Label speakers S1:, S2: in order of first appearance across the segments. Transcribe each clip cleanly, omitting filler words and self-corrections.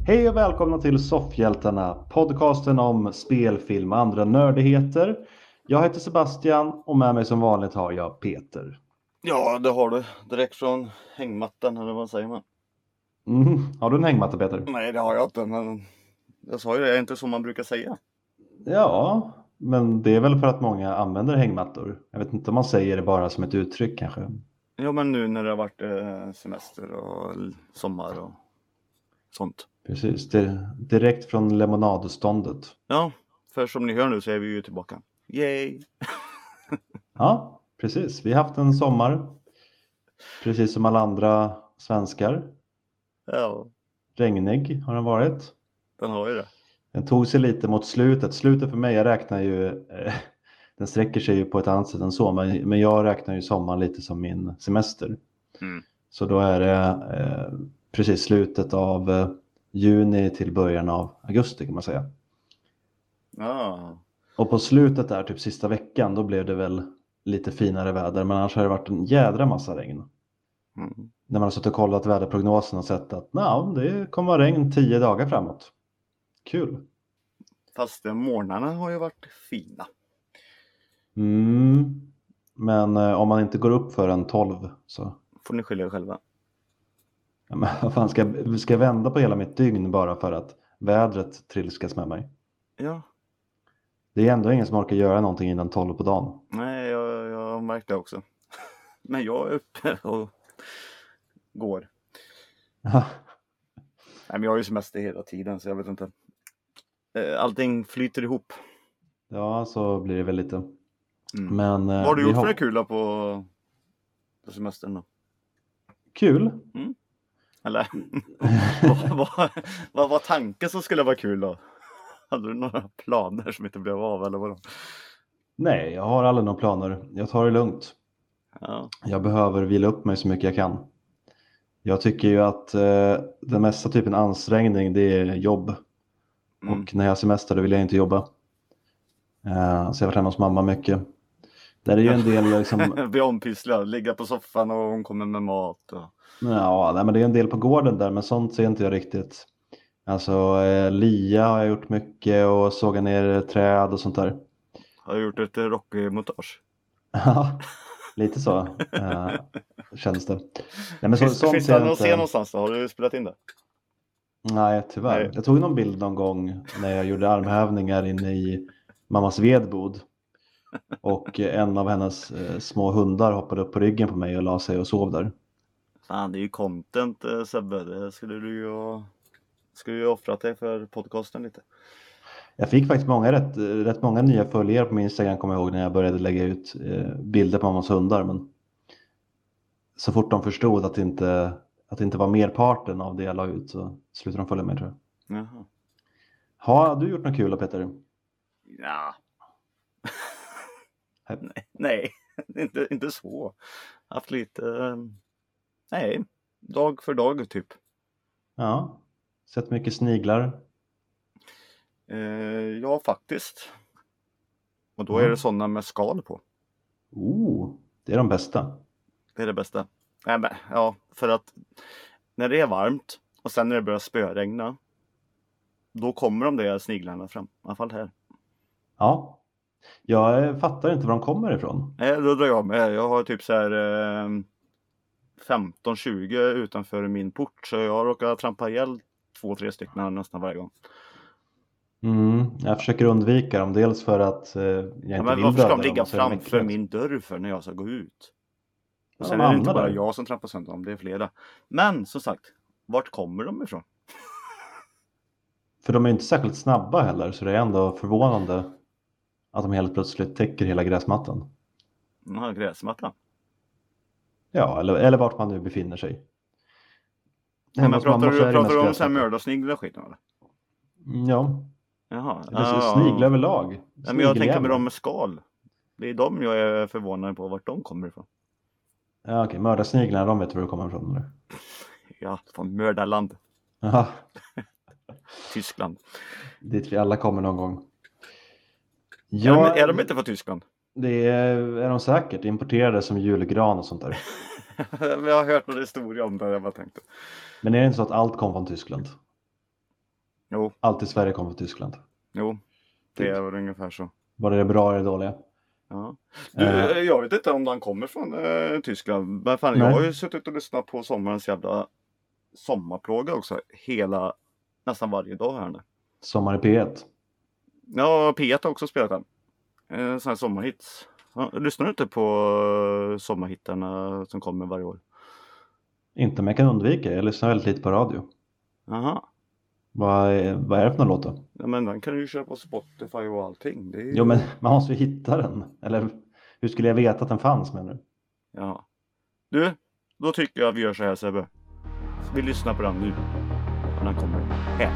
S1: Hej och välkomna till Soffhjältarna, podcasten om spelfilm och andra nördigheter. Jag heter Sebastian och med mig som vanligt har jag Peter.
S2: Ja, det har du. Direkt från hängmattan, eller vad säger man?
S1: Har du en hängmatta, Peter?
S2: Nej, det har jag inte, men jag sa ju det, är inte så man brukar säga.
S1: Ja, men det är väl för att många använder hängmattor. Jag vet inte om man säger det bara som ett uttryck kanske.
S2: Ja, men nu när det har varit semester och sommar och sånt.
S1: Precis, direkt från lemonadståndet.
S2: Ja, för som ni hör nu så är vi ju tillbaka. Yay!
S1: Ja, precis. Vi har haft en sommar, precis som alla andra svenskar.
S2: Ja,
S1: Regnig har den varit.
S2: den har ju det.
S1: Den tog sig lite mot slutet. Slutet för mig, jag räknar ju, den sträcker sig ju på ett annat sätt än så. Men jag räknar ju sommaren lite som min semester.
S2: Mm.
S1: Så då är det precis slutet av juni till början av augusti kan man säga.
S2: Ja,
S1: Och på slutet där, typ sista veckan, då blev det väl lite finare väder. Men annars har det varit en jädra massa regn.
S2: mm.
S1: När man har suttit och kollat väderprognosen och sett att det kommer vara regn 10 dagar framåt. Kul.
S2: Fast morgnarna har ju varit fina.
S1: Men om man inte går upp för en 12 så...
S2: Får ni skylla er själva.
S1: Ja, men vad fan, ska jag vända på hela mitt dygn bara för att vädret trilskas med mig?
S2: Ja,
S1: Det är ändå ingen som orkar göra någonting innan 12 på dagen.
S2: nej, jag har märkt det också. Men jag är uppe och går. Nej, men jag har ju semester hela tiden så jag vet inte. Allting flyter ihop.
S1: Ja, så blir det väl lite.
S2: Mm.
S1: Men
S2: Vad har du gjort för det kul på semestern då?
S1: Kul?
S2: Eller vad var tanken som skulle vara kul då? Hade du några planer som inte blev av eller vadå?
S1: Nej, jag har aldrig några planer. Jag tar det lugnt.
S2: Ja.
S1: Jag behöver vila upp mig så mycket jag kan. Jag tycker ju att den mesta typen ansträngning, det är jobb. Och när jag har semester då vill jag inte jobba. Så jag var hemma hos mamma mycket. Där är ju en del liksom...
S2: Bli ompysslad, ligga på soffan och hon kommer med mat. Och...
S1: Ja, nej, men det är en del på gården där, men sånt ser inte jag riktigt. Alltså, lia har jag gjort mycket och såga ner träd och sånt där.
S2: Har du gjort ett Rocky-montage?
S1: Ja, lite så känns det. Nej, men sånt
S2: Finns
S1: ser
S2: det
S1: jag
S2: någon
S1: inte.
S2: scen någonstans då? Har du spelat in det?
S1: Nej, tyvärr.
S2: Nej.
S1: Jag tog någon bild någon gång när jag gjorde armhävningar inne i mammas vedbod. Och en av hennes små hundar hoppade upp på ryggen på mig och la sig och sov där.
S2: Fan, det är ju content Sebbe. Det skulle du ju offra dig för podcasten lite.
S1: Jag fick faktiskt rätt många nya följare på min Instagram, kommer jag ihåg, när jag började lägga ut bilder på mammas hundar. Men så fort de förstod att det inte var merparten av det jag la ut så slutade de följa mig, tror jag.
S2: Jaha.
S1: Har du gjort något kul då, Peter?
S2: Ja. Nej, inte så. Haft lite, nej, dag för dag typ.
S1: Ja, sett mycket sniglar.
S2: Ja, faktiskt. Och då
S1: Ja.
S2: är det sådana med skal på.
S1: Det är de bästa.
S2: Det är det bästa. Nej, men, ja, för att när det är varmt och sen när det börjar spöregna, då kommer de där sniglarna fram. I alla fall här.
S1: Ja, jag fattar inte var de kommer ifrån.
S2: Nej, då drar jag med. Jag har typ så här 15-20 utanför min port. Så jag råkar trampa ihjäl 2-3 stycken nästan varje gång.
S1: Jag försöker undvika dem, dels för att jag inte
S2: Men
S1: vill
S2: varför ska
S1: döda
S2: de ligga
S1: dem, och så är de
S2: framför
S1: äckligt.
S2: min dörr för när jag ska gå ut? Och
S1: Ja,
S2: sen
S1: de
S2: är det inte
S1: hamnar
S2: bara
S1: där.
S2: jag som trampar sönder dem, det är flera. Men som sagt, vart kommer de ifrån?
S1: För de är inte särskilt snabba heller, så det är ändå förvånande att de helt plötsligt täcker hela gräsmattan.
S2: De har gräsmatta.
S1: Ja, eller vart man nu befinner sig.
S2: Ja,
S1: Hemma
S2: men
S1: hos mamma så är det
S2: pratar
S1: mest
S2: du om så här
S1: gräsmatta.
S2: mördarsniglar och skit eller?
S1: Ja,
S2: Jaha.
S1: eller sniglar överlag.
S2: Nej, men jag tänker med
S1: Snigeljävlar.
S2: dem med skal. Det är dem jag är förvånad på vart de kommer ifrån.
S1: Ja, okej, mördarsniglarna, de vet var det kommer ifrån. Eller?
S2: Ja, från mördarland.
S1: Aha,
S2: Tyskland.
S1: dit vi alla kommer någon gång.
S2: Är de inte från Tyskland?
S1: Det är de säkert, importerade som julgran och sånt där.
S2: Jag har hört någon historia om det, jag bara tänkte.
S1: Men är det inte så att allt kom från Tyskland?
S2: Jo,
S1: Allt i Sverige kommer från Tyskland.
S2: jo. Det är väl ungefär så.
S1: Var det bra eller dåliga?
S2: Ja. Du,
S1: Eh.
S2: jag vet inte om den kommer från Tyskland. Men fan,
S1: Nej.
S2: jag har ju suttit och lyssnat på sommarens jävla sommarplåga också. Nästan varje dag här nu.
S1: Sommar i P1.
S2: Ja, P1 har också spelat den. Sådana här sommarhits. Ja, lyssnar du inte på sommarhittarna som kommer varje år?
S1: Inte om jag kan undvika. Jag lyssnar väldigt lite på radio.
S2: Aha.
S1: Vad är det för någon låt då?
S2: Ja, men den kan du ju köra på Spotify och allting. Det är ju...
S1: Jo, men man måste ju hitta den. Eller hur skulle jag veta att den fanns, menar du?
S2: Ja. Du, då tycker jag att vi gör så här, Sebbe. Vi lyssnar på den nu. Och den kommer här.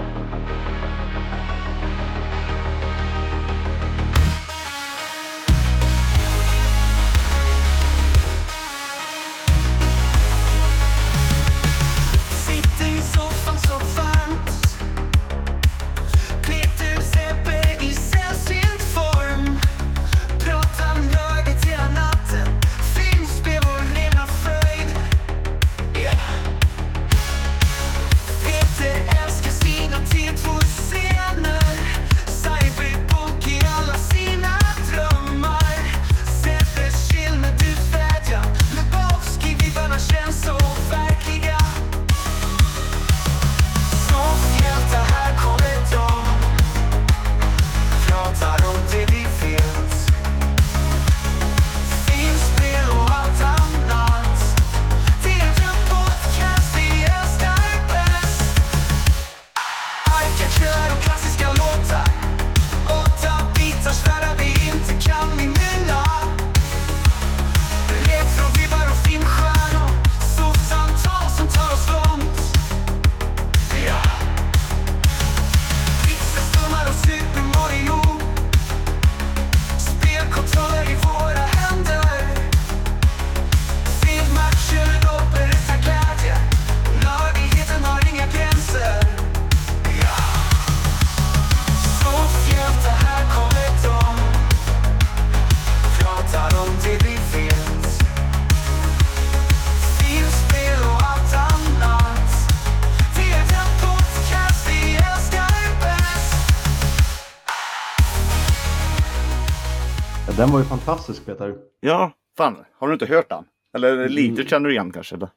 S1: Den var ju fantastisk, Peter.
S2: Ja, fan. Har du inte hört den? Eller lite känner du igen kanske? Eller?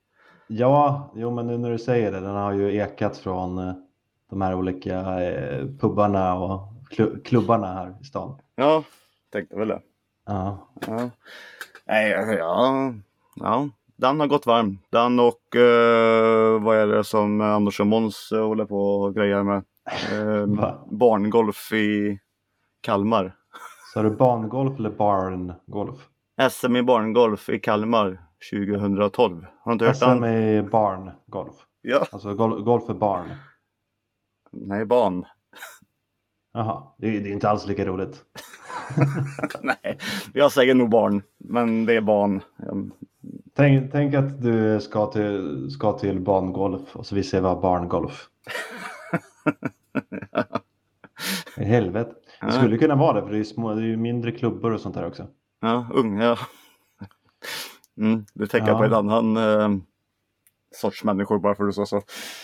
S1: Ja, jo, men nu när du säger det, den har ju ekat från de här olika pubbarna och klubbarna här i stan.
S2: Ja, tänkte väl det.
S1: Ja.
S2: Ja. Nej, ja. Den har gått varm. Den och vad är det som Anders och Måns håller på och grejer med? Barngolf i Kalmar.
S1: Så är det barngolf eller barngolf?
S2: SM i barngolf i Kalmar 2012. Har du inte hört
S1: SM i barngolf?
S2: Ja.
S1: Alltså golf för barn?
S2: Nej, barn.
S1: Jaha, det är inte alls lika roligt.
S2: Nej, jag säger nog barn. Men det är barn.
S1: Tänk att du ska till barngolf och så vi ser vad barngolf. I helvete. Det skulle kunna vara det, för det är ju mindre klubbor och sånt där också.
S2: Ja, unga. Du tänker på en annan sorts människor bara för att du sa så.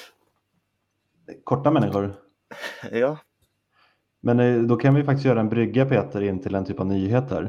S1: Korta människor?
S2: Ja.
S1: Men då kan vi faktiskt göra en brygga, Peter, in till en typ av nyheter.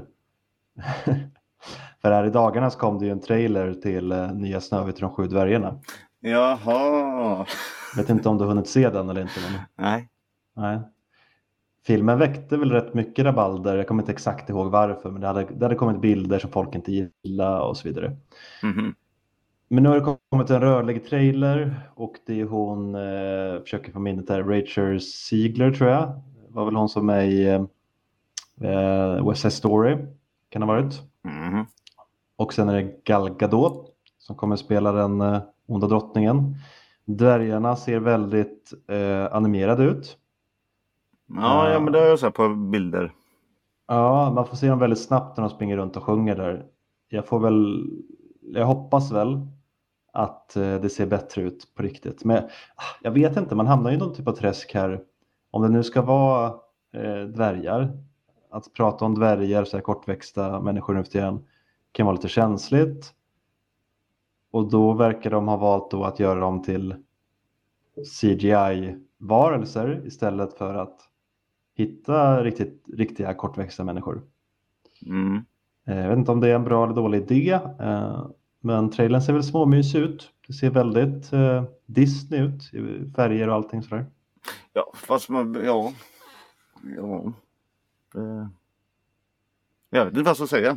S1: För här i dagarna så kom det ju en trailer till nya Snövit och de 7 dvärgarna.
S2: Jaha.
S1: Vet inte om du har hunnit se den eller inte. Men... Nej. Filmen väckte väl rätt mycket rabalder. Jag kommer inte exakt ihåg varför. Men det hade kommit bilder som folk inte gillade och så vidare.
S2: Mm-hmm.
S1: Men nu har det kommit en rörlig trailer. Och det är hon, försöker få minnet där, Rachel Ziegler tror jag. Var väl hon som är i West Side Story. Kan det ha varit.
S2: Mm-hmm. Och
S1: sen är det Gal Gadot som kommer spela den onda drottningen. Dvärgarna ser väldigt animerade ut.
S2: Ja, men det har jag sett på bilder.
S1: Ja, man får se dem väldigt snabbt när de springer runt och sjunger där. Jag hoppas väl att det ser bättre ut på riktigt. Men jag vet inte, man hamnar ju i någon typ av träsk här. Om det nu ska vara dvärgar. Att prata om dvärgar, så här kortväxta människor nu för tiden, kan vara lite känsligt. Och då verkar de ha valt då att göra dem till CGI varelser istället för att hitta riktiga kortväxta människor. Jag vet inte om det är en bra eller dålig idé, men trailern ser väl småmysig ut. Det ser väldigt Disney ut i färger och allting sådär.
S2: Ja, fast ja. Jag vet inte vad jag ska säga.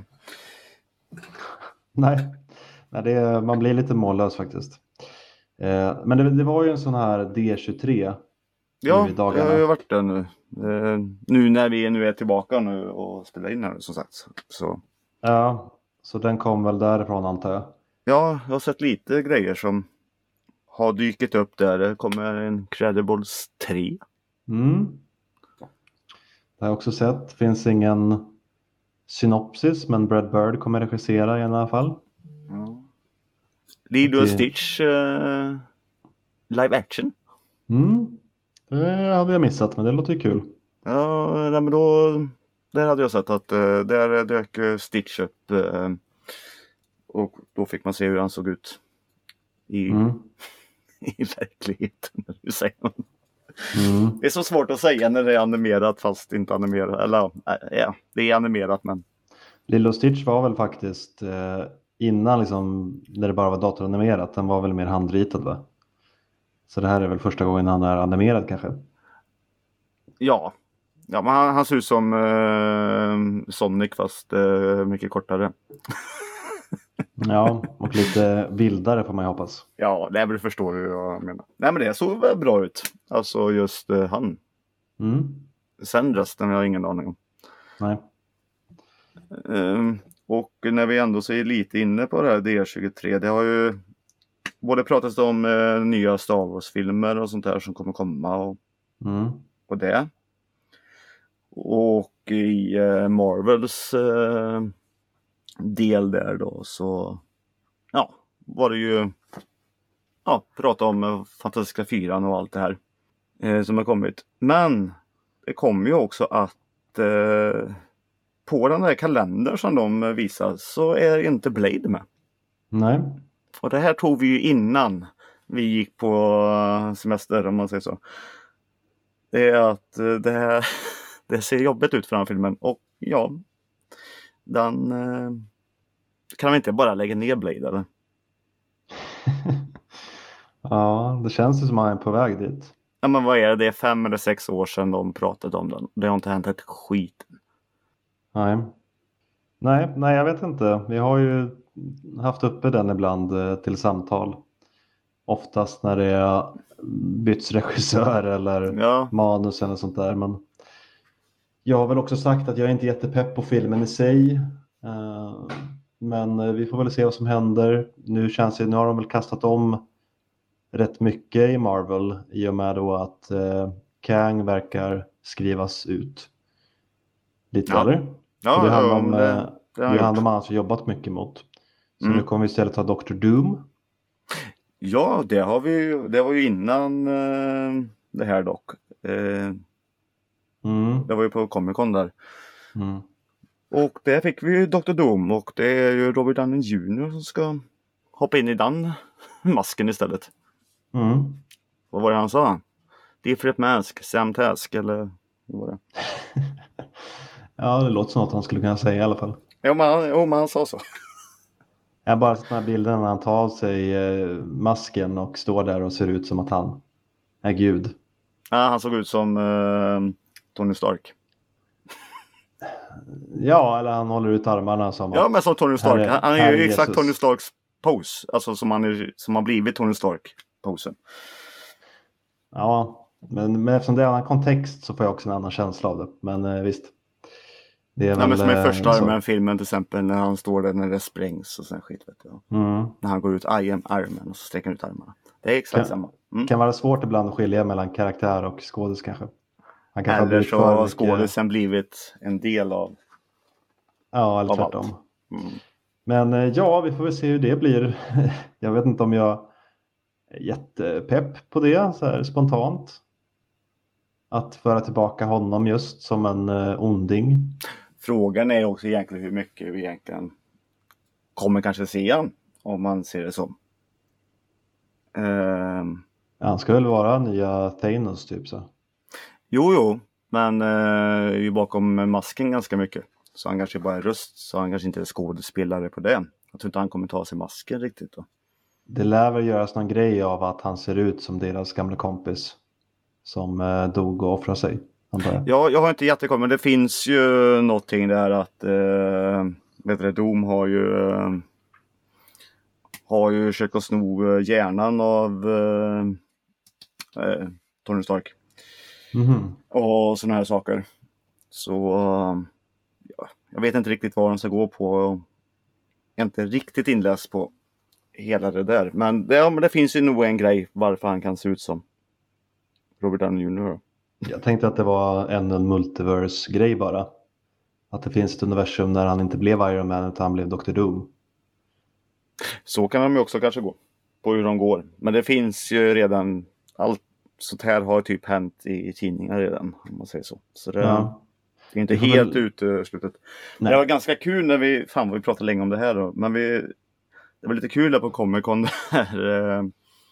S1: Nej, man blir lite mållös faktiskt. Men det var ju en sån här D23
S2: Ja,
S1: i dagarna.
S2: jag har ju varit där nu. Nu när vi är tillbaka nu och spelar in här som sagt. Så.
S1: Ja, så den kom väl därifrån antar jag.
S2: Ja, jag har sett lite grejer som har dykt upp där. Det kommer en Incredibles 3.
S1: Det har jag också sett. Finns ingen synopsis, men Brad Bird kommer regissera i alla fall.
S2: Ja. Lilo och Stitch live action.
S1: Det hade jag missat, men det låter ju kul.
S2: Ja, men då där hade jag sett att där dök Stitch upp och då fick man se hur han såg ut i verkligheten. Hur säger man? Det är så svårt att säga när det är animerat fast inte animerat. Eller ja, det är animerat men.
S1: Lilo Stitch var väl faktiskt innan liksom, när det bara var datoranimerat. Den var väl mer handritad va? Så det här är väl första gången han är animerad kanske?
S2: Ja men han ser ut som Sonic fast mycket kortare.
S1: Ja, och lite vildare får man ju hoppas.
S2: Ja, det förstår du vad jag menar. Nej men det såg väl bra ut. Alltså just han. Sen resten har jag ingen aning om.
S1: Nej.
S2: Och när vi ändå så är lite inne på det här D23. Det har ju både pratats om nya Star Wars-filmer och sånt där som kommer komma. Och det. Och i Marvels del där då så var det ju prata om Fantastiska 4 och allt det här som har kommit. Men det kommer ju också att på den här kalendern som de visar så är inte Blade med.
S1: Nej.
S2: Och det här tog vi ju innan vi gick på semester om man säger så. Det är att det ser jobbigt ut för den filmen och ja, den kan man inte bara lägga ner Blade eller?
S1: Ja, det känns ju som att han är på väg dit.
S2: Ja men vad är det? Det är 5 eller 6 år sedan de pratade om den. Det har inte hänt ett skit.
S1: Nej, jag vet inte. Vi har ju haft uppe den ibland till samtal. Oftast när det är byts regissör eller manus eller sånt där. Men jag har väl också sagt att jag är inte jättepepp på filmen i sig. Men vi får väl se vad som händer. Nu har de väl kastat om rätt mycket i Marvel i och med då att Kang verkar skrivas ut. Lite eller?
S2: Ja,
S1: det är han de alltså jobbat mycket mot. Så nu kommer vi istället ha Dr. Doom.
S2: Ja, det var ju innan det här dock. Det var ju på Comic-Con där. Och där fick vi ju Dr. Doom och det är ju Robert Downey Jr. som ska hoppa in i den masken istället. Vad var det han sa? Different mask, same task eller vad var det?
S1: Ja, det låter som att han skulle kunna säga i alla fall.
S2: Jo, men han sa så.
S1: Jag har bara sett den här bilden när han tar av sig masken och står där och ser ut som att han är Gud.
S2: Ja, han såg ut som Tony Stark.
S1: Ja, eller han håller ut armarna som
S2: ja, men som Tony Stark. Han är ju exakt Tony Starks pose. Alltså som har blivit Tony Stark-posen.
S1: Ja, men eftersom det är en annan kontext så får jag också en annan känsla av det. Men visst. Det är väl,
S2: men som i första Iron-filmen till exempel när han står där när det sprängs och sen skit vet jag. När han går ut I am Iron Man och så sträcker han ut armarna. Det är exakt samma.
S1: Kan vara svårt ibland att skilja mellan karaktär och skådis kanske.
S2: Eller så har skådisen blivit en del av.
S1: Ja, eller tvärtom. Men vi får väl se hur det blir. Jag vet inte om jag är jättepepp på det så här spontant. Att föra tillbaka honom just som en onding.
S2: Frågan är också egentligen hur mycket vi egentligen kommer kanske se han, om man ser det som.
S1: Han ska väl vara nya Thanos typ så.
S2: Jo, men är ju bakom masken ganska mycket. Så han kanske bara är röst, så han kanske inte är skådespelare på det. Jag tror inte han kommer ta sig masken riktigt då.
S1: Det lär väl göras någon grej av att han ser ut som deras gamla kompis som dog och offrade sig, antar jag.
S2: Ja, jag har inte jättekoll, men det finns ju någonting där att vet du, Doom har ju försökt att sno hjärnan av Tony Stark.
S1: Mhm.
S2: Och sådana här saker. Så ja, jag vet inte riktigt vad de ska gå på. Jag är inte riktigt inläst på hela det där. Men det finns ju nog en grej varför han kan se ut som Robert Downey Jr.
S1: Jag tänkte att det var en multiverse-grej bara. Att det finns ett universum där han inte blev Iron Man utan han blev Dr. Doom.
S2: Så kan de ju också kanske gå. På hur de går. Men det finns ju redan. Allt sånt här har typ hänt i tidningar redan. Om man säger så. Så det är inte helt uteslutet. Det var ganska kul när vi pratade länge om det här då. Men det var lite kul där på Comic-Con där.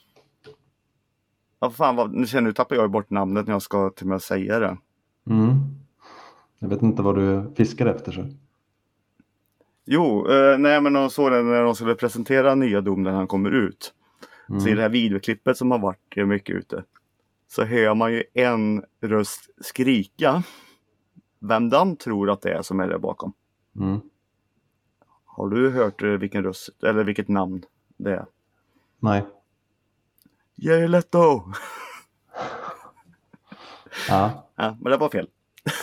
S2: Nu tappar jag bort namnet när jag ska till och med säga det.
S1: Jag vet inte vad du fiskar efter så.
S2: Jo, nej men de såg det när de skulle presentera nya Doom när han kommer ut. Så i det här videoklippet som har varit mycket ute. Så hör man ju en röst skrika. Vem den tror att det är som är där bakom. Har du hört vilken röst eller vilket namn det är?
S1: Nej.
S2: Jared Leto!
S1: Ja,
S2: men det var fel.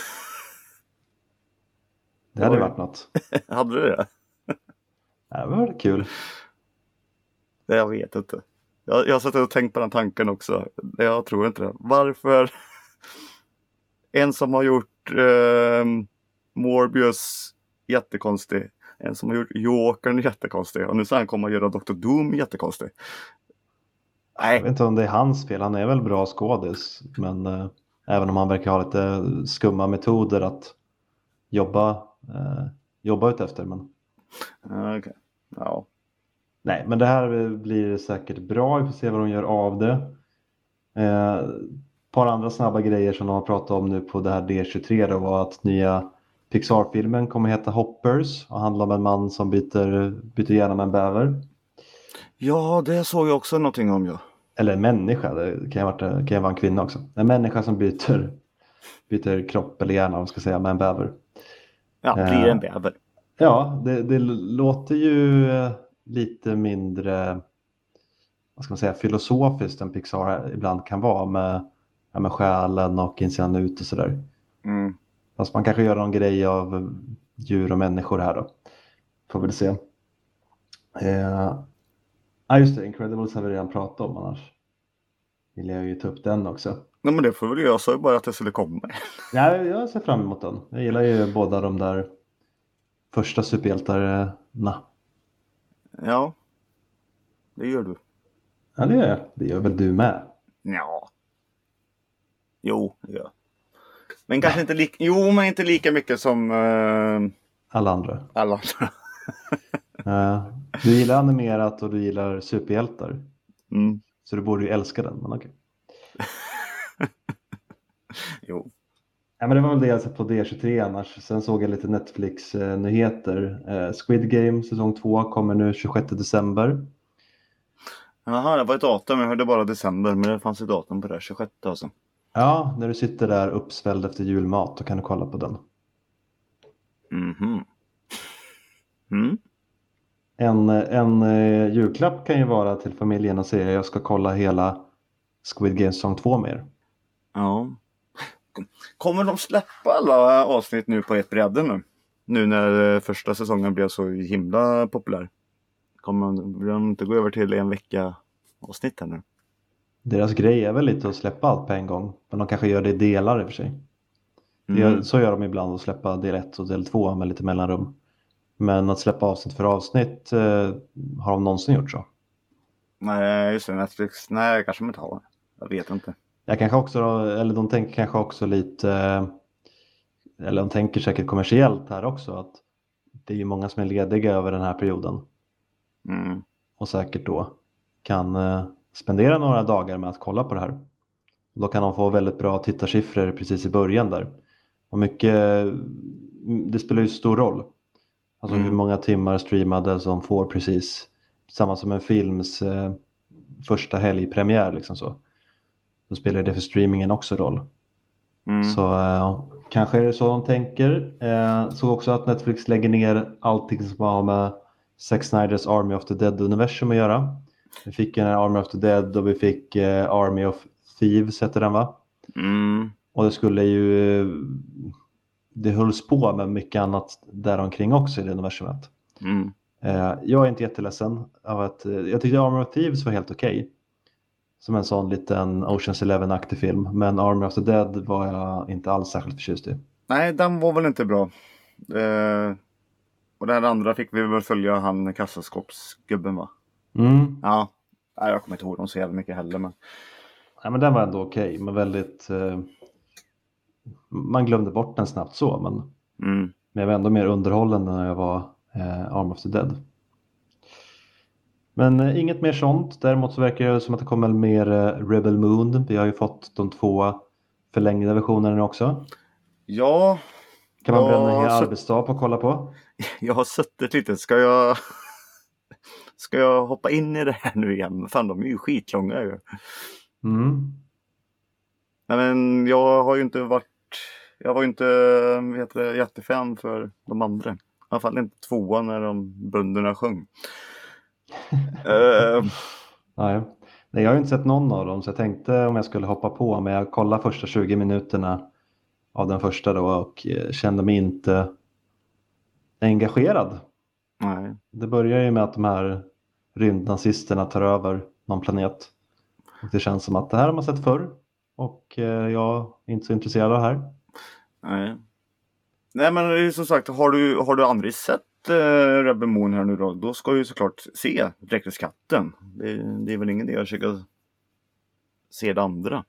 S1: det hade varit något.
S2: Hade du det?
S1: Det var kul.
S2: Jag vet inte. Jag har suttit och tänkt på den tanken också. Jag tror inte det. Varför? En som har gjort Morbius jättekonstig. En som har gjort Jokern jättekonstig. Och nu ska han komma och göra Dr. Doom jättekonstig. Nej.
S1: Jag vet inte om det är hans fel. Han är väl bra skådis. Men även om han verkar ha lite skumma metoder att jobba ut efter. Men...
S2: Okej. Ja.
S1: Nej, men det här blir säkert bra. Vi får se vad de gör av det. Ett par andra snabba grejer som de har pratat om nu på det här D23 då var att nya Pixar-filmen kommer heta Hoppers och handlar om en man som byter hjärna med en bäver.
S2: Ja, det såg jag också någonting om. Ja.
S1: Eller en människa, det kan ju vara en kvinna också. En människa som byter kropp eller hjärna, om man ska säga, med en bäver.
S2: Ja, blir en bäver.
S1: Ja, det låter ju lite mindre, vad ska man säga, filosofiskt än Pixar ibland kan vara med själen och insidan ut och sådär. Fast man kanske gör någon grej av djur och människor här då. Får vi se. Just det, Incredibles har vi redan pratat om, annars vill jag ju ta upp den också.
S2: Nej, men det får väl jag sa bara att det skulle komma.
S1: Ja, jag ser fram emot den. Jag gillar ju båda de där första superhjältarna.
S2: Ja, det gör du.
S1: Ja, det gör jag. Det gör väl du med?
S2: Ja. Jo, det gör. Men kanske inte lika mycket som
S1: alla andra.
S2: Alla andra.
S1: Du gillar animerat och du gillar superhjältar. Så du borde ju älska den, men okej.
S2: Jo.
S1: Ja, men det var väl det jag sett på D23 annars. Sen såg jag lite Netflix-nyheter. Squid Game säsong 2 kommer nu 26 december.
S2: Jaha, det var ett datum. Jag hörde bara december, men det fanns ett datum på det, 26 alltså.
S1: Ja, när du sitter där uppsvälld efter julmat, då kan du kolla på den. En julklapp kan ju vara till familjen och säga jag ska kolla hela Squid Game säsong 2 med er.
S2: Ja. Kommer de släppa alla avsnitt nu på ett bräde nu? Nu när första säsongen blev så himla populär. Kommer de inte gå över till en vecka avsnitt här nu?
S1: Deras grej är väl lite att släppa allt på en gång. Men de kanske gör det i delar i och för sig. Så gör de ibland, att släppa del 1 och del 2 med lite mellanrum. Men att släppa avsnitt för avsnitt, har de någonsin gjort så?
S2: Nej, just det. Netflix. Nej, kanske de inte har. Jag vet inte.
S1: Jag kanske också, eller de tänker kanske också lite, eller de tänker säkert kommersiellt här också, att det är ju många som är lediga över den här perioden. Och säkert då kan spendera några dagar med att kolla på det här. Då kan de få väldigt bra tittarsiffror precis i början där. Och mycket, det spelar ju stor roll. Alltså hur många timmar streamade som får precis samma som en films första helgpremiär liksom så. Då spelar det för streamingen också roll. Så kanske är det så de tänker. Såg också att Netflix lägger ner allting som har med Zack Snyders Army of the Dead-universum att göra. Vi fick en Army of the Dead och vi fick Army of Thieves heter den va? Och det skulle ju det hölls på med mycket annat däromkring också i det universumet. Jag är inte jätteledsen av att jag tyckte Army of Thieves var helt okej. Som en sån liten Ocean's 11-aktig film. Men Army of the Dead var jag inte alls särskilt förtjust i.
S2: Nej, den var väl inte bra. Och den andra fick vi väl följa han kassaskåpsgubben va? Ja, nej, jag kommer inte ihåg dem så jävla mycket heller. Men...
S1: Nej, men den var ändå okej. Men väldigt... man glömde bort den snabbt så. Men jag var ändå mer underhållande när jag var Army of the Dead. Men inget mer sånt. Däremot så verkar det som att det kommer mer Rebel Moon. Vi har ju fått de 2 förlängda versionerna också.
S2: Ja.
S1: Kan man bränna en hel arbetsdag på att kolla på?
S2: Jag har suttit lite. Ska jag hoppa in i det här nu igen? Fan, de är ju skitlånga ju. Men jag har ju inte varit... Jag var ju inte jättefan för de andra. I alla fall inte 2 när de bönderna sjöng.
S1: Nej, jag har ju inte sett någon av dem så jag tänkte om jag skulle hoppa på men jag kollade första 20 minuterna av den första då och kände mig inte engagerad.
S2: Nej.
S1: Det börjar ju med att de här rymdnazisterna tar över någon planet och det känns som att det här har man sett förr och jag är inte så intresserad av det här.
S2: Nej men som sagt, har du aldrig sett Rebel Moon här nu då ska du ju såklart se Dräkteskatten. Det är väl ingen idé att försöka se det andra.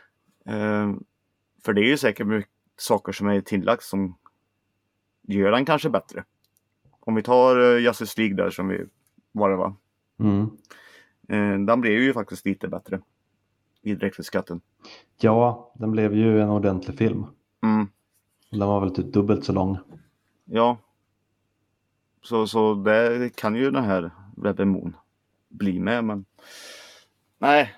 S2: För det är ju säkert mycket saker som är tillagt som gör den kanske bättre. Om vi tar Justice League där som vi var det va? Den blev ju faktiskt lite bättre i Dräkteskatten.
S1: Ja, den blev ju en ordentlig film. Den var väl typ dubbelt så lång.
S2: Ja. Så det kan ju den här Rebel Moon bli med, men nej.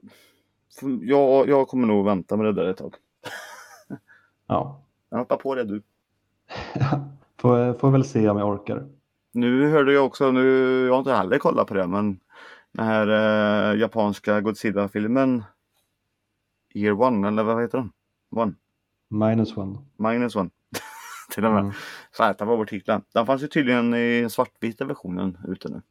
S2: Jag kommer nog vänta med det där ett tag.
S1: Ja.
S2: Jag hoppar på det du.
S1: får väl se om jag orkar.
S2: Nu hörde jag också, jag har inte heller kollat på det, men den här japanska Godzilla-filmen Year One, eller vad heter den?
S1: Minus one.
S2: Till och med. Så här, det var vår titlar. Den fanns ju tydligen i svartvita versionen ute nu.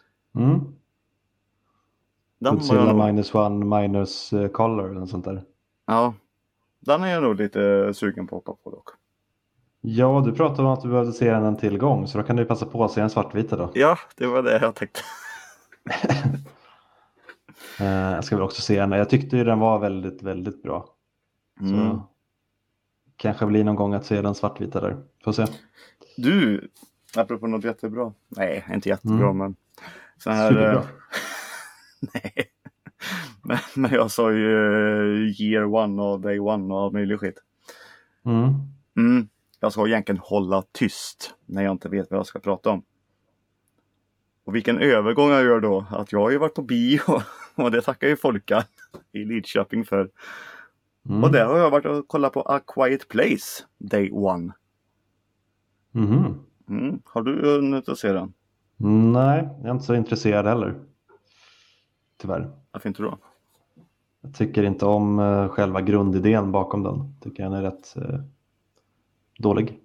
S1: Godzilla minus one minus color eller sånt där.
S2: Ja, den är jag nog lite sugen på att hoppa på dock.
S1: Ja, du pratade om att du behövde se den en till gång så då kan du passa på att se en svartvita då.
S2: Ja, det var det jag tänkte.
S1: Jag ska väl också se den. Jag tyckte ju den var väldigt, väldigt bra. Så kanske blir någon gång att se den svartvita där. Får se.
S2: Du, apropå något jättebra. Nej, inte jättebra men så här.
S1: Superbra.
S2: Nej. Men jag sa ju year one och day one och all möjlig skit. Jag ska egentligen hålla tyst när jag inte vet vad jag ska prata om. Och vilken övergång jag gör då. Att jag har ju varit på bio och det tackar ju Folka i Lidköping för. Och där har jag varit och kollat på A Quiet Place day one. Har du hunnit att se den?
S1: Nej, jag är inte så intresserad heller. Tyvärr.
S2: Varför inte då?
S1: Jag tycker inte om själva grundidén bakom den. Tycker jag den är rätt dålig.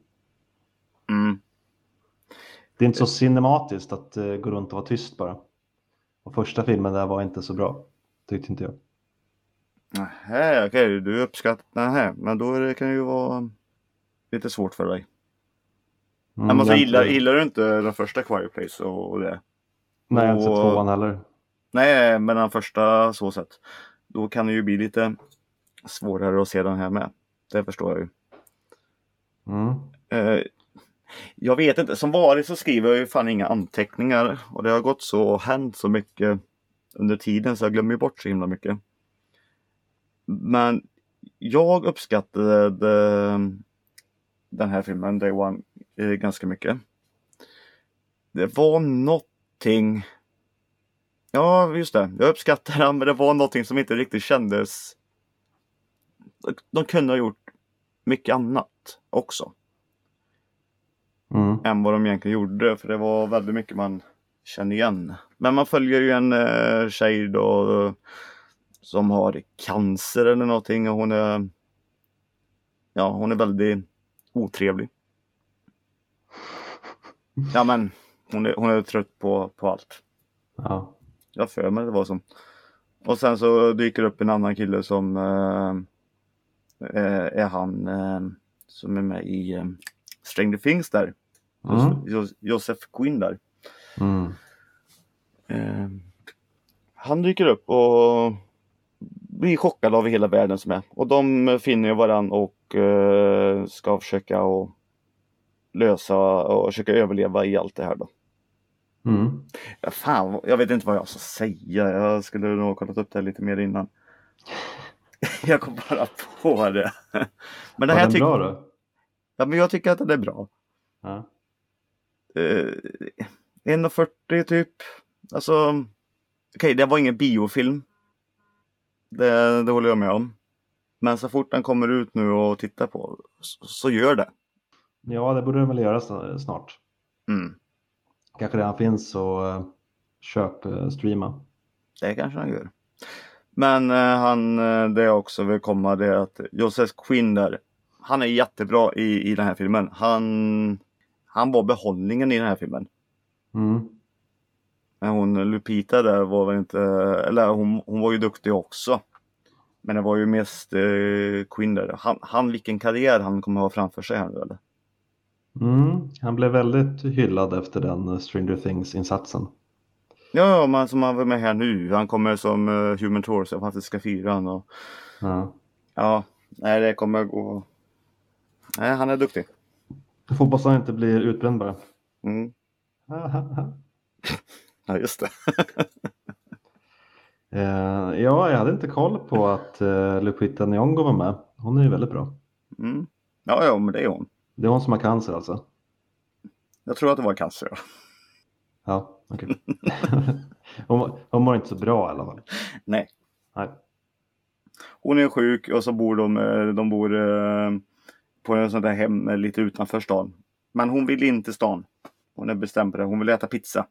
S1: Det är inte så cinematiskt att gå runt och vara tyst bara. Och första filmen där var inte så bra. Tyckte inte jag.
S2: Nej, okej, du uppskattar nej, men då kan det ju vara lite svårt för dig. Men så gillar du inte den första Quiet Place och det?
S1: Nej, jag har inte sett 2:an heller.
S2: Nej, men den första så sett. Då kan det ju bli lite svårare att se den här med. Det förstår jag ju. Jag vet inte, som vanligt så skriver jag ju fan inga anteckningar. Och det har gått så och hänt så mycket under tiden så jag glömmer bort så himla mycket. Men jag uppskattade den här filmen Day One ganska mycket. Det var någonting. Ja, just det. Jag uppskattar den, men det var någonting som inte riktigt kändes. De kunde ha gjort mycket annat också. Än vad de egentligen gjorde. För det var väldigt mycket man känner igen. Men man följer ju en tjej då som har cancer eller någonting. Och hon är väldigt otrevlig. Ja, men hon är trött på allt.
S1: Ja.
S2: Jag för mig det var som. Och sen så dyker upp en annan kille som är han som är med i Stranger Things där. Joseph Quinn där. Han dyker upp och blir chockad av hela världen som är. Och de finner ju varann och ska försöka att lösa och försöka överleva i allt det här då. Ja, fan, jag vet inte vad jag ska säga. Jag skulle nog ha kollat upp det lite mer innan. Jag kom bara på det. Men det här
S1: bra då?
S2: Ja, men jag tycker att det är bra.
S1: Ja.
S2: 1,40 typ. Alltså, okej, det var ingen biofilm. Det håller jag med om. Men så fort den kommer ut nu och tittar på så gör det.
S1: Ja, det borde den väl göra snart. Kanske redan finns och streama.
S2: Det kanske han gör. Men det också vill komma det att Joseph Quinn där, han är jättebra i den här filmen. Han var behållningen i den här filmen. Men hon Lupita där var väl inte, eller hon var ju duktig också. Men det var ju mest Quinn där. Han vilken karriär han kommer ha framför sig här nu eller?
S1: Han blev väldigt hyllad efter den Stranger Things-insatsen.
S2: Ja, men som han var med här nu. Han kommer som Human Torch av Fantastiska 4. Och... Ja, nej det kommer gå. Nej, han är duktig.
S1: Jag får hoppas han inte blir utbränd bara.
S2: Ja, just det.
S1: Ja, jag hade inte koll på att Lupita Nyong'o var med. Hon är ju väldigt bra.
S2: Ja, men det är hon.
S1: Det är hon som har cancer alltså?
S2: Jag tror att det var cancer.
S1: Ja, okej. Hon mår inte så bra i alla fall.
S2: Nej. Hon är sjuk och så bor de bor på en sån där hem lite utanför stan. Men hon vill inte stan. Hon är bestämd på det. Hon vill äta pizza.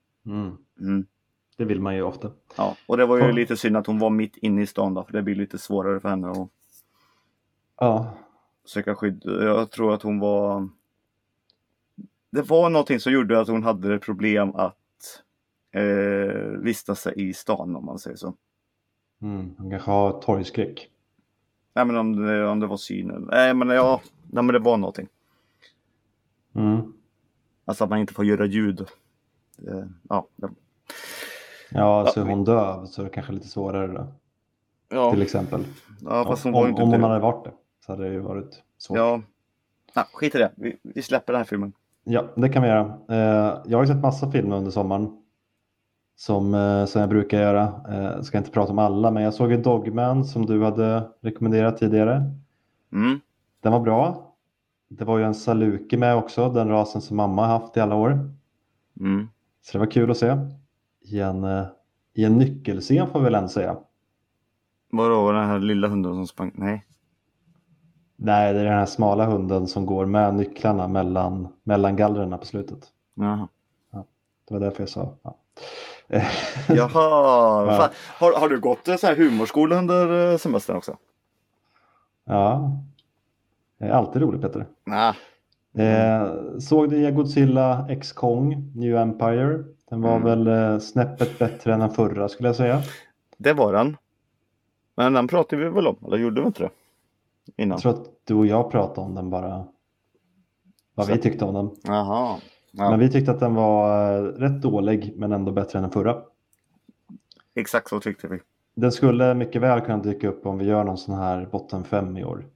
S1: Det vill man ju ofta.
S2: Ja, och det var ju lite synd att hon var mitt inne i stan då. För det blir lite svårare för henne att söka skydd. Jag tror att hon var... Det var någonting som gjorde att hon hade problem att vistas sig i stan om man säger så.
S1: Hon kanske har torgskräck.
S2: Nej, men om det var synen. Nej, men det var någonting. Alltså att man inte får göra ljud.
S1: Alltså hon döv så är det kanske lite svårare då. Ja. Till exempel.
S2: Ja, fast hon var inte
S1: om hon hade varit det så hade det ju varit svårt.
S2: Ja, skit i det. Vi släpper den här filmen.
S1: Ja, det kan vi göra. Jag har ju sett massa filmer under sommaren. Som jag brukar göra. Jag ska inte prata om alla, men jag såg ju Dogman som du hade rekommenderat tidigare. Den var bra. Det var ju en saluki med också, den rasen som mamma har haft i alla år. Så det var kul att se. I en nyckelscen får vi väl ändå säga.
S2: Vadå, den här lilla hunden som sprang? Nej,
S1: det är den här smala hunden som går med nycklarna mellan gallrarna på slutet.
S2: Jaha.
S1: Ja, det var därför jag sa. Ja.
S2: Jaha, fan. Har du gått så här humorskola under semestern också?
S1: Ja, det är alltid roligt Peter. Såg du Godzilla X Kong New Empire? Den var väl snäppet bättre än den förra skulle jag säga.
S2: Det var den. Men den pratade vi väl om, eller gjorde vi inte det? Innan.
S1: Jag tror att du och jag pratade om den bara. Vad vi tyckte om den.
S2: Jaha. Ja.
S1: Men vi tyckte att den var rätt dålig men ändå bättre än den förra.
S2: Exakt så tyckte vi.
S1: Den skulle mycket väl kunna dyka upp om vi gör någon sån här botten 5 i år.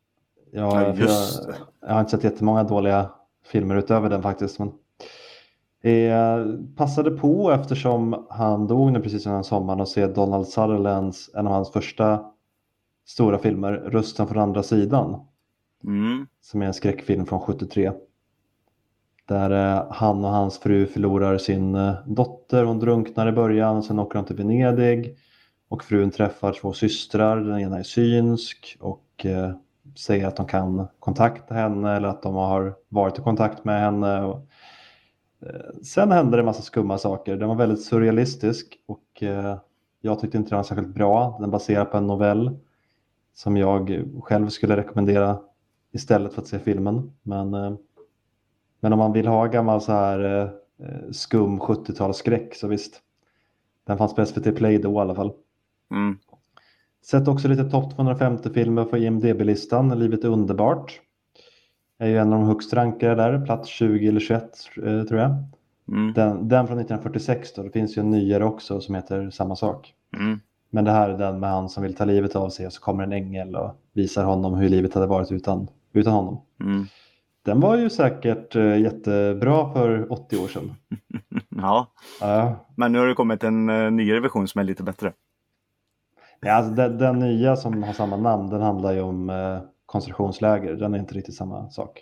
S1: Jag har inte sett jättemånga dåliga filmer utöver den faktiskt. Men Passade på eftersom han dog nu precis innan sommaren och se Donald Sutherlands, en av hans första stora filmer, Rösten från andra sidan. Som är en skräckfilm från 73. Där han och hans fru förlorar sin dotter. Hon drunknar i början och sen åker de till Venedig. Och frun träffar 2 systrar. Den ena är synsk och säger att de kan kontakta henne eller att de har varit i kontakt med henne. Och, sen händer det en massa skumma saker. Den var väldigt surrealistisk och jag tyckte inte den var särskilt bra. Den baserar på en novell som jag själv skulle rekommendera istället för att se filmen. Men om man vill ha gammal så här skum 70-talsskräck så visst. Den fanns på SVT Play då i alla fall. Sett också lite topp 250-filmer på IMDb-listan. Livet är underbart. Är ju en av de högst rankade där. Plats 20 eller 21 tror jag. Den från 1946 då. Det finns ju en nyare också som heter samma sak. Men det här är den med han som vill ta livet av sig och så kommer en ängel och visar honom hur livet hade varit utan honom. Den var ju säkert jättebra för 80 år sedan.
S2: Ja, men nu har det kommit en nyare version som är lite bättre.
S1: Ja, alltså den nya som har samma namn, den handlar ju om koncentrationsläger. Den är inte riktigt samma sak.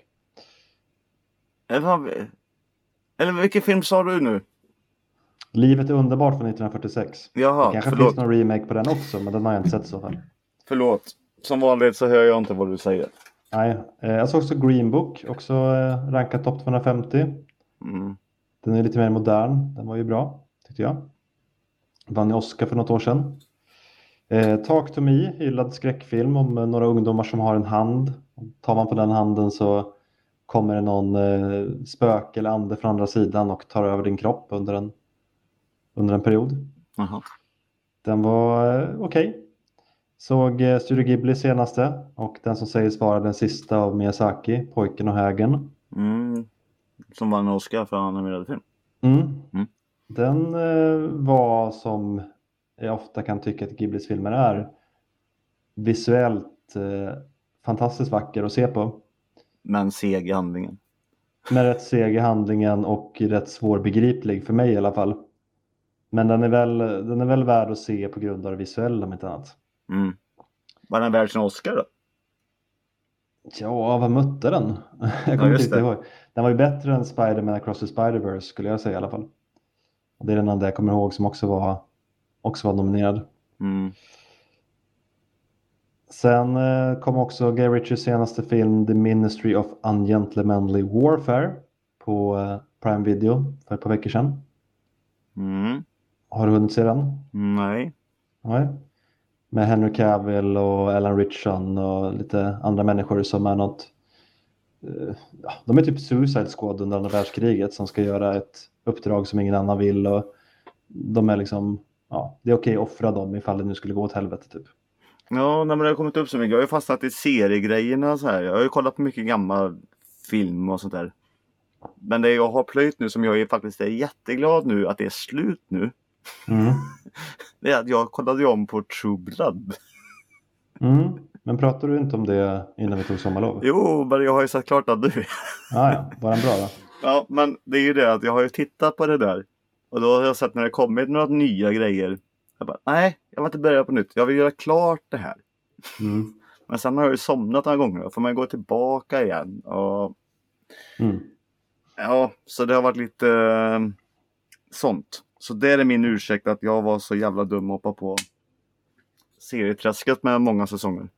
S2: Eller vilken film sa du nu?
S1: Livet är underbart från 1946.
S2: Jaha,
S1: det kanske finns någon remake på den också, men den har jag inte sett så fall.
S2: Förlåt, som vanligt så hör jag inte vad du säger.
S1: Nej, jag såg också Green Book, också rankat topp 250. Den är lite mer modern, den var ju bra, tyckte jag. Vann Oscar för något år sedan. Talk to Me, hyllad skräckfilm om några ungdomar som har en hand. Tar man på den handen så kommer det någon spök eller ande från andra sidan och tar över din kropp under en period.
S2: Aha.
S1: Den var okej. Såg Studio Ghibli senaste och den som sägs vara den sista av Miyazaki, Pojken och hägen.
S2: Som vann Oscar för animerad film.
S1: Den var som jag ofta kan tycka att Ghiblis filmer är visuellt fantastiskt vacker att se på.
S2: Men seg i handlingen.
S1: Men rätt seg i handlingen och rätt svårbegriplig för mig i alla fall. Men den är väl värd att se på grund av det visuella om inte annat.
S2: Var den värd sin Oscar då?
S1: Ja, vad mötte den? Jag kommer inte ihåg. Den var ju bättre än Spider-Man Across the Spider-Verse skulle jag säga i alla fall. Och det är den enda jag kommer ihåg som också var nominerad. Sen kom också Guy Ritchies senaste film The Ministry of Ungentlemanly Warfare på Prime Video för ett par veckor sedan. Har du hunnit se den?
S2: Nej.
S1: Med Henry Cavill och Alan Ritchson och lite andra människor som är något... de är typ Suicide Squad under andra världskriget som ska göra ett uppdrag som ingen annan vill. Och de är liksom... Ja, det är okej att offra dem ifall det nu skulle gå åt helvete typ.
S2: Ja, men det har kommit upp så mycket. Jag har ju fastnat i seriegrejerna så här. Jag har ju kollat på mycket gammal film och sånt där. Men det jag har plöjt nu som jag är faktiskt är jätteglad nu att det är slut nu. Det är att jag kollade om på True Blood.
S1: Men pratade du inte om det innan vi tog sommarlov?
S2: Jo, men jag har ju sett klart att du.
S1: Ja, var den bra då?
S2: Ja, men det är ju det att jag har ju tittat på det där. Och då har jag sett när det kommit några nya grejer. Jag bara, nej, jag vill inte börja på nytt. Jag vill göra klart det här. Men sen har jag ju somnat några gånger. Då får man gå tillbaka igen. Och... Ja, så det har varit lite sånt. Så det är min ursäkt att jag var så jävla dum att hoppa på serieträsket med många säsonger.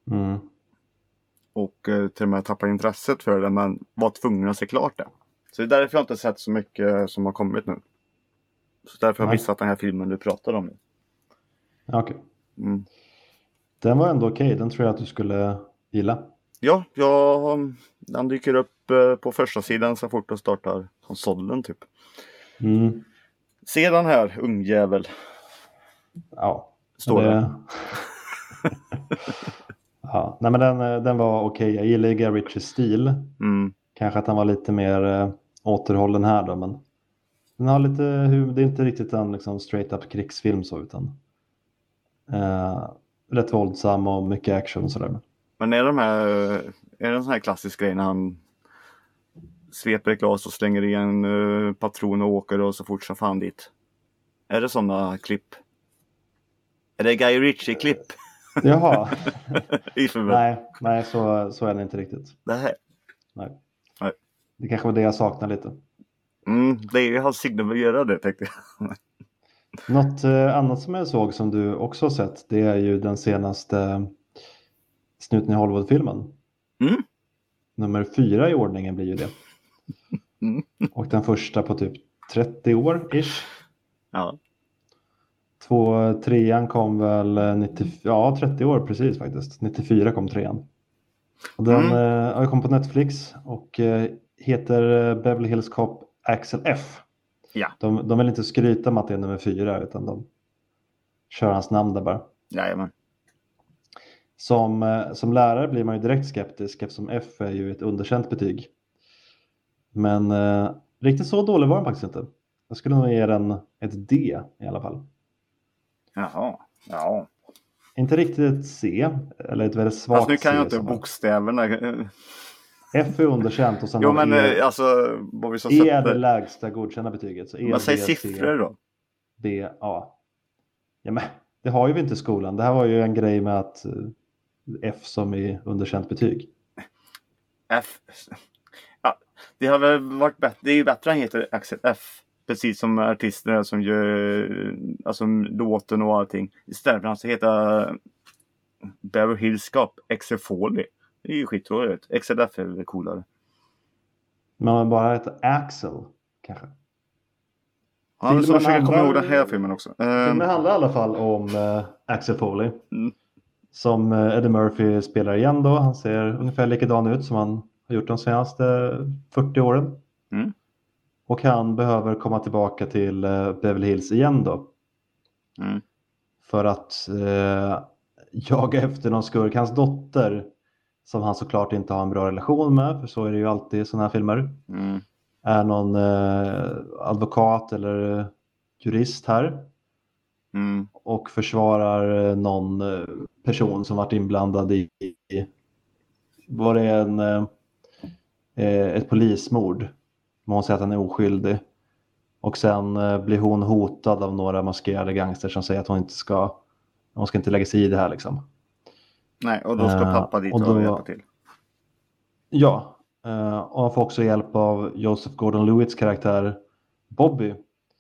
S2: Och till och med tappa intresset för det. Men var tvungen att se klart det. Så det är därför jag inte sett så mycket som har kommit nu. Så därför har jag missat den här filmen du pratar om nu.
S1: Okej. Den var ändå okej. Den tror jag att du skulle gilla.
S2: Ja, den dyker upp på första sidan så fort du startar konsolen typ. Se den här, ungjävel.
S1: Ja.
S2: Står det.
S1: Ja, nej men den var okej. Jag gillar Guy Ritchies stil. Kanske att han var lite mer återhållen här då, men den har lite det är inte riktigt en liksom straight up krigsfilm så utan rätt våldsam och mycket action och sådär.
S2: Men är det en sån här klassisk grej när han sveper ett glas och slänger i en patron och åker och så fort som fan dit. Är det sådana klipp? Är det Guy Ritchie-klipp?
S1: Jaha.
S2: I förväg.
S1: Nej, så är det inte riktigt.
S2: Nej.
S1: Det kanske var det jag saknar lite.
S2: Det är hans signum att göra det, tänkte jag.
S1: Något annat som jag såg som du också har sett, det är ju den senaste Snuten i Hollywood-filmen. Nummer 4 i ordningen blir ju det. Och den första på typ 30 år-ish.
S2: Ja.
S1: 3an kom väl 30 år precis faktiskt. 94 kom 3an. Och den har kommit på Netflix och heter Beverly Hills Cop Axel F.
S2: Ja.
S1: De vill inte skryta med att det är nummer 4 utan de kör hans namn där bara.
S2: Jajamän.
S1: Som lärare blir man ju direkt skeptisk eftersom F är ju ett underkänt betyg. Men riktigt så dålig var den faktiskt inte. Jag skulle nog ge den ett D i alla fall.
S2: Jaha, ja.
S1: Inte riktigt ett C, eller ett väldigt svagt C.
S2: Fast nu kan jag inte bokstäverna.
S1: F är underkänt och sen
S2: jo, men alltså vad vi så sett
S1: är det lägsta godkända betyget. Så
S2: vad säger siffror då?
S1: B, A. Ja, men det har ju vi inte i skolan. Det här var ju en grej med att F som är underkänt betyg.
S2: F. Ja, det har väl varit bättre. Det är ju bättre att han heter Axel F. Precis som artisterna som gör alltså låten och allting. Istället för att han heter Beverly Hills Cop Axel Foley. Det är ju skitroligt. Axel F är väl coolare.
S1: Men man bara heter Axel kanske.
S2: Ja, men så försöker jag komma ihåg den här filmen också.
S1: Filmen handlar i alla fall om Axel Foley. Som Eddie Murphy spelar igen då. Han ser ungefär likadan ut som han har gjort de senaste 40 åren. Och han behöver komma tillbaka till Beverly Hills igen då. För att jaga efter någon skurk. Hans dotter, som han såklart inte har en bra relation med, för så är det ju alltid i sådana här filmer. Är någon advokat eller jurist här. Och försvarar någon person som varit inblandad i var det ett polismord. Men hon säger att han är oskyldig. Och sen blir hon hotad av några maskerade gangster som säger att hon ska inte lägga sig i det här liksom.
S2: Nej, och då ska pappa dit och hjälpa till.
S1: Ja, och han får också hjälp av Joseph Gordon-Levitt's karaktär Bobby.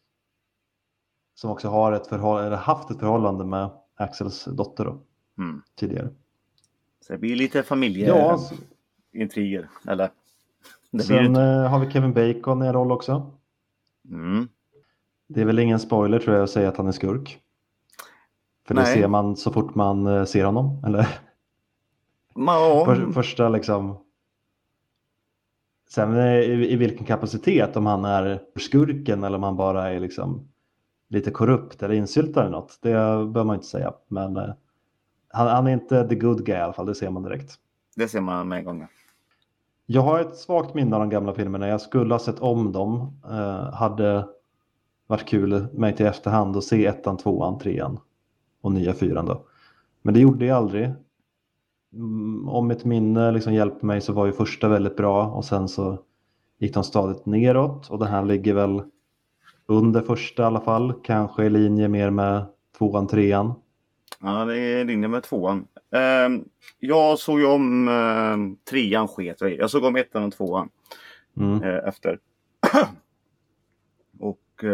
S1: Som också har haft ett förhållande med Axels dotter då, tidigare.
S2: Så det blir lite familjeintriger, eller?
S1: Sen har vi Kevin Bacon i en roll också. Det är väl ingen spoiler tror jag att säga att han är skurk. För det ser man så fort man ser honom, eller? Första liksom. Sen i vilken kapacitet, om han är skurken eller om han bara är liksom lite korrupt eller insyltad eller något. Det behöver man inte säga. Men han är inte the good guy i alla fall, det ser man direkt.
S2: Det ser man med en gång.
S1: Jag har ett svagt minne av de gamla filmerna. Jag skulle ha sett om dem. Hade varit kul mig till efterhand att se 1, 2, 3 och nya 4 då. Men det gjorde jag aldrig. Om mitt minne liksom hjälper mig så var ju första väldigt bra. Och sen så gick de stadigt neråt. Och den här ligger väl under första i alla fall. Kanske i linje mer med 2, 3. Ja,
S2: det är i linje med 2. Jag såg ju om 3 sket jag i. Jag såg om 1 och 2 efter. Och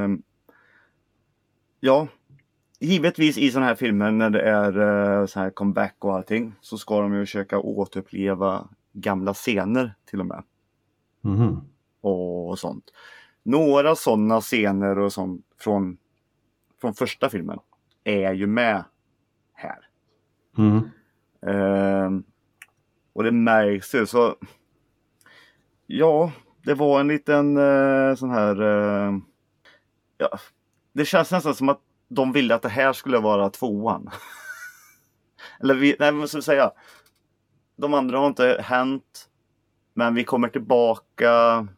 S2: ja, givetvis i sådana här filmer när det är så här comeback och allting så ska de ju försöka återuppleva gamla scener till och med. Och sånt. Några sådana scener och sånt från första filmen är ju med här. Och det märks ju så. Ja, det var en liten sån här ja, det känns nästan som att de ville att det här skulle vara 2. Eller vad ska vi säga? De andra har inte hänt. Men vi kommer tillbaka.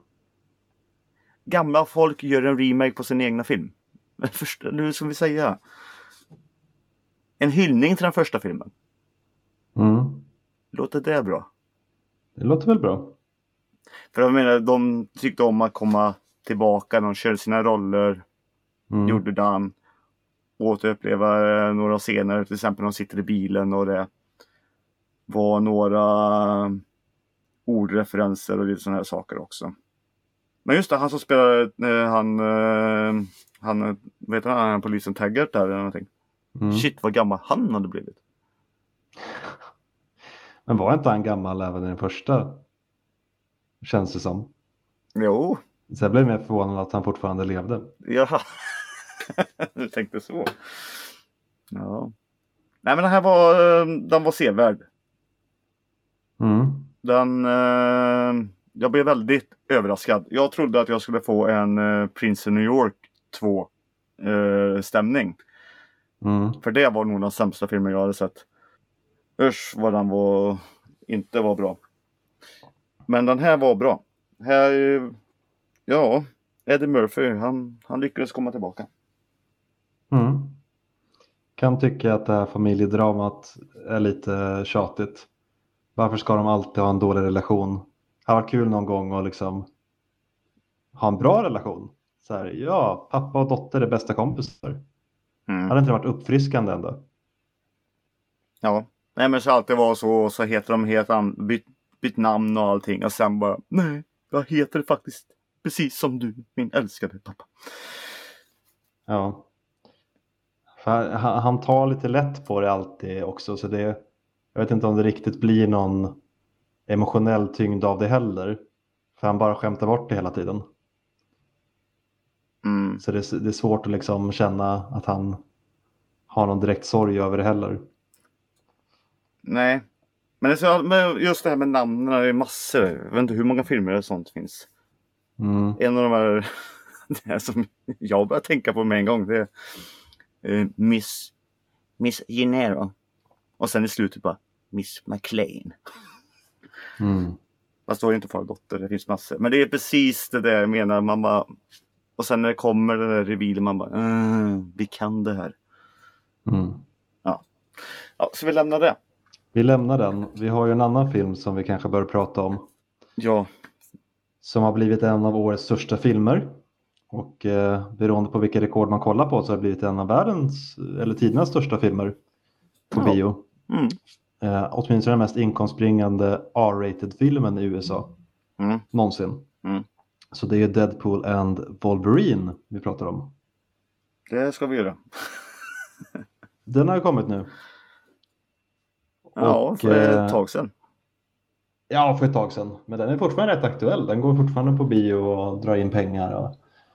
S2: Gamla folk gör en remake på sin egna film. Nu ska vi säga. En hyllning till den första filmen. Låter det bra?
S1: Det låter väl bra.
S2: För jag menar, de tyckte om att komma tillbaka. De körde sina roller. Gjorde den. Återuppleva några scener. Till exempel de sitter i bilen och det var några ordreferenser och lite sådana här saker också. Men just det, han som spelar han vet du han polisen Taggart där eller någonting. Shit, vad gammal han hade blivit.
S1: Men var inte han gammal även i den första? Känns det som.
S2: Jo.
S1: Så jag blev mer förvånad att han fortfarande levde.
S2: Ja. Du tänkte så. Ja. Nej, men den var sevärd. Jag blev väldigt överraskad. Jag trodde att jag skulle få en Prince of New York 2 stämning. För det var nog den sämsta filmen jag hade sett. Usch vad den inte var bra. Men den här var bra. Eddie Murphy, han lyckades komma tillbaka.
S1: Kan tycka att det här familjedramat är lite tjatigt. Varför ska de alltid ha en dålig relation? Det har varit kul någon gång att liksom ha en bra relation. Så här, ja, pappa och dotter är bästa kompisar. Hade inte varit uppfriskande ändå?
S2: Ja, nej men så alltid var så heter de bytt namn och allting. Och sen bara, nej, jag heter faktiskt precis som du, min älskade pappa.
S1: Ja. För han tar lite lätt på det alltid också. Så jag vet inte om det riktigt blir någon emotionell tyngd av det heller. För han bara skämtar bort det hela tiden. Så det är svårt att liksom känna att han har någon direkt sorg över det heller. Nej.
S2: Men just det här med namnen är massor. Jag vet inte hur många filmer det sånt finns. En av de här det här som jag börjar tänka på med en gång, det är Miss Gennaro. Och sen i slutet bara Miss McLean. Fast då är det inte far och dotter, det finns massor. Men det är precis det där jag menar, man bara. Och sen när det kommer den där revealen, man bara vi kan det här. Ja, så vi lämnar det.
S1: Vi lämnar den. Vi har ju en annan film som vi kanske bör prata om.
S2: Ja.
S1: Som har blivit en av årets största filmer. Och beroende på vilka rekord man kollar på så har det blivit en av världens eller tidernas största filmer på bio. Åtminstone den mest inkomstbringande R-rated filmen i USA någonsin. Så det är Deadpool and Wolverine vi pratar om.
S2: Det ska vi göra.
S1: Den har ju kommit nu.
S2: Ja, för ett tag sedan.
S1: Ja, för ett tag sedan. Men den är fortfarande rätt aktuell. Den går fortfarande på bio och drar in pengar och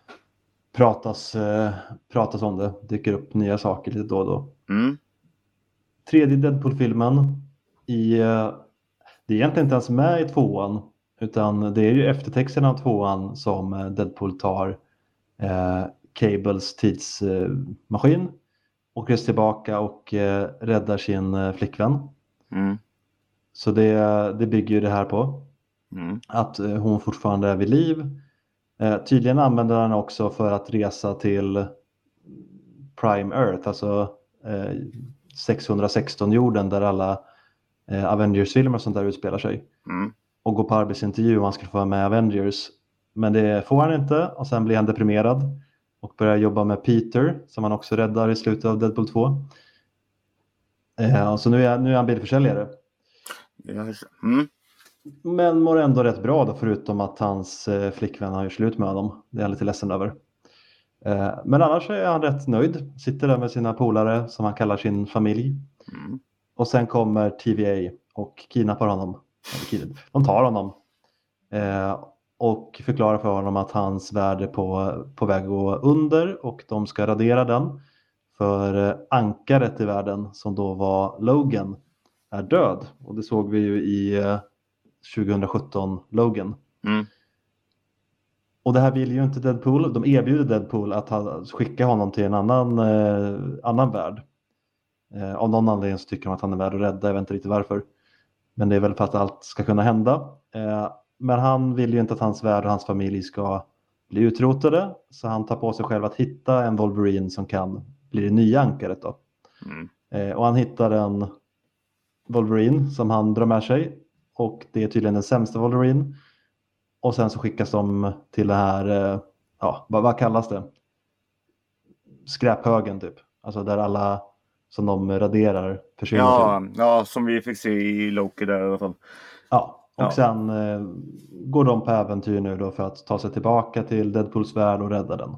S1: pratas om det. Dyker upp nya saker lite då och då. Tredje Deadpool-filmen det är egentligen inte ens med i tvåan, utan det är ju eftertexten av tvåan som Deadpool tar Cables tidsmaskin och reser tillbaka och räddar sin flickvän. Så det bygger ju det här på att hon fortfarande är vid liv. Tydligen använder han också för att resa till Prime Earth, alltså 616 jorden där alla Avengers-filmer och sånt där utspelar sig. Och gå på arbetsintervju om han ska få vara med Avengers. Men det får han inte och sen blir han deprimerad och börjar jobba med Peter som han också räddar i slutet av Deadpool 2. Så nu är han bilförsäljare. Men mår ändå rätt bra då, förutom att hans flickvän har gjort slut med honom. Det är han lite ledsen över. Men annars är han rätt nöjd. Sitter där med sina polare som han kallar sin familj. Och sen kommer TVA och kidnappar honom. De tar honom. Och förklarar för honom att hans värld är på väg att gå under. Och de ska radera den. För ankaret i världen som då var Logan är död. Och det såg vi ju i 2017 Logan. Och det här vill ju inte Deadpool. De erbjuder Deadpool att skicka honom till en annan värld. Av någon anledning så tycker de att han är värd att rädda. Jag vet inte riktigt varför. Men det är väl för att allt ska kunna hända. Men han vill ju inte att hans värld och hans familj ska bli utrotade. Så han tar på sig själv att hitta en Wolverine som kan bli det nya ankaret då. Och han hittar en Wolverine som han drar med sig. Och det är tydligen den sämsta Wolverine. Och sen så skickas de till det här, vad kallas det? Skräphögen typ. Alltså där alla som de raderar försvinner till.
S2: Ja, som vi fick se i Loki där i alla fall.
S1: Ja, och sen går de på äventyr nu då för att ta sig tillbaka till Deadpools värld och rädda den.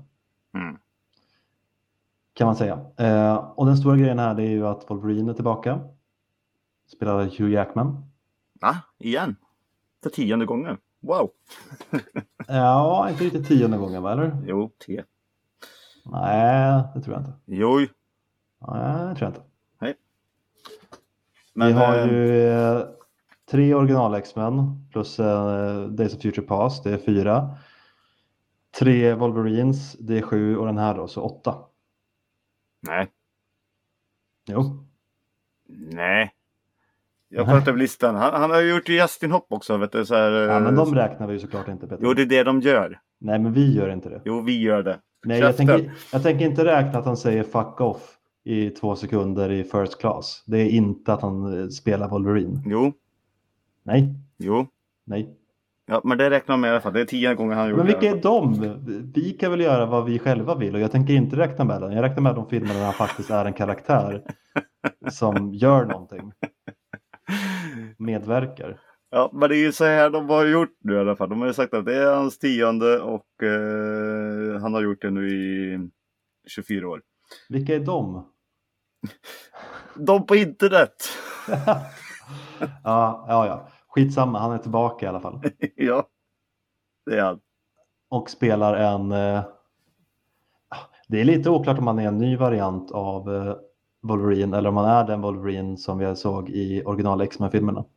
S1: Kan man säga. Och den stora grejen här, det är ju att Wolverine är tillbaka. Spelar Hugh Jackman.
S2: Igen? För 10:e gången. Wow.
S1: Ja, inte riktigt 10:e gången, va, eller?
S2: Jo, 10.
S1: Nej, det tror jag inte.
S2: Jo.
S1: Nej, det tror jag inte.
S2: Nej.
S1: Men, vi har ju 3 original X-Men plus Days of Future Past, det är 4. 3 Wolverines, det är 7 och den här då, så 8.
S2: Nej.
S1: Jo.
S2: Nej. Jag pratar över listan. Han har ju gjort gästinhopp också, vet du, så här.
S1: Ja, men de räknar vi ju såklart inte, Peter.
S2: Jo, det är det de gör.
S1: Nej, men vi gör inte det.
S2: Jo, vi gör det.
S1: Nej, jag tänker inte räkna att han säger fuck off i 2 sekunder i First Class. Det är inte att han spelar Wolverine.
S2: Jo.
S1: Nej.
S2: Jo.
S1: Nej.
S2: Ja, men det räknar med i alla fall. Det är 10 gånger han gjort det.
S1: Men vilka är de? Vi kan väl göra vad vi själva vill och jag tänker inte räkna med den. Jag räknar med de filmerna där han faktiskt är en karaktär som gör någonting. Medverkar.
S2: Ja, men det är ju så här de har gjort nu i alla fall. De har ju sagt att det är hans 10:e och han har gjort det nu i 24 år.
S1: Vilka är de?
S2: De på internet.
S1: Ja. Skitsamma, han är tillbaka i alla fall.
S2: Ja, det är han.
S1: Och spelar en... det är lite oklart om han är en ny variant av Wolverine eller om han är den Wolverine som vi såg i original X-Men-filmerna.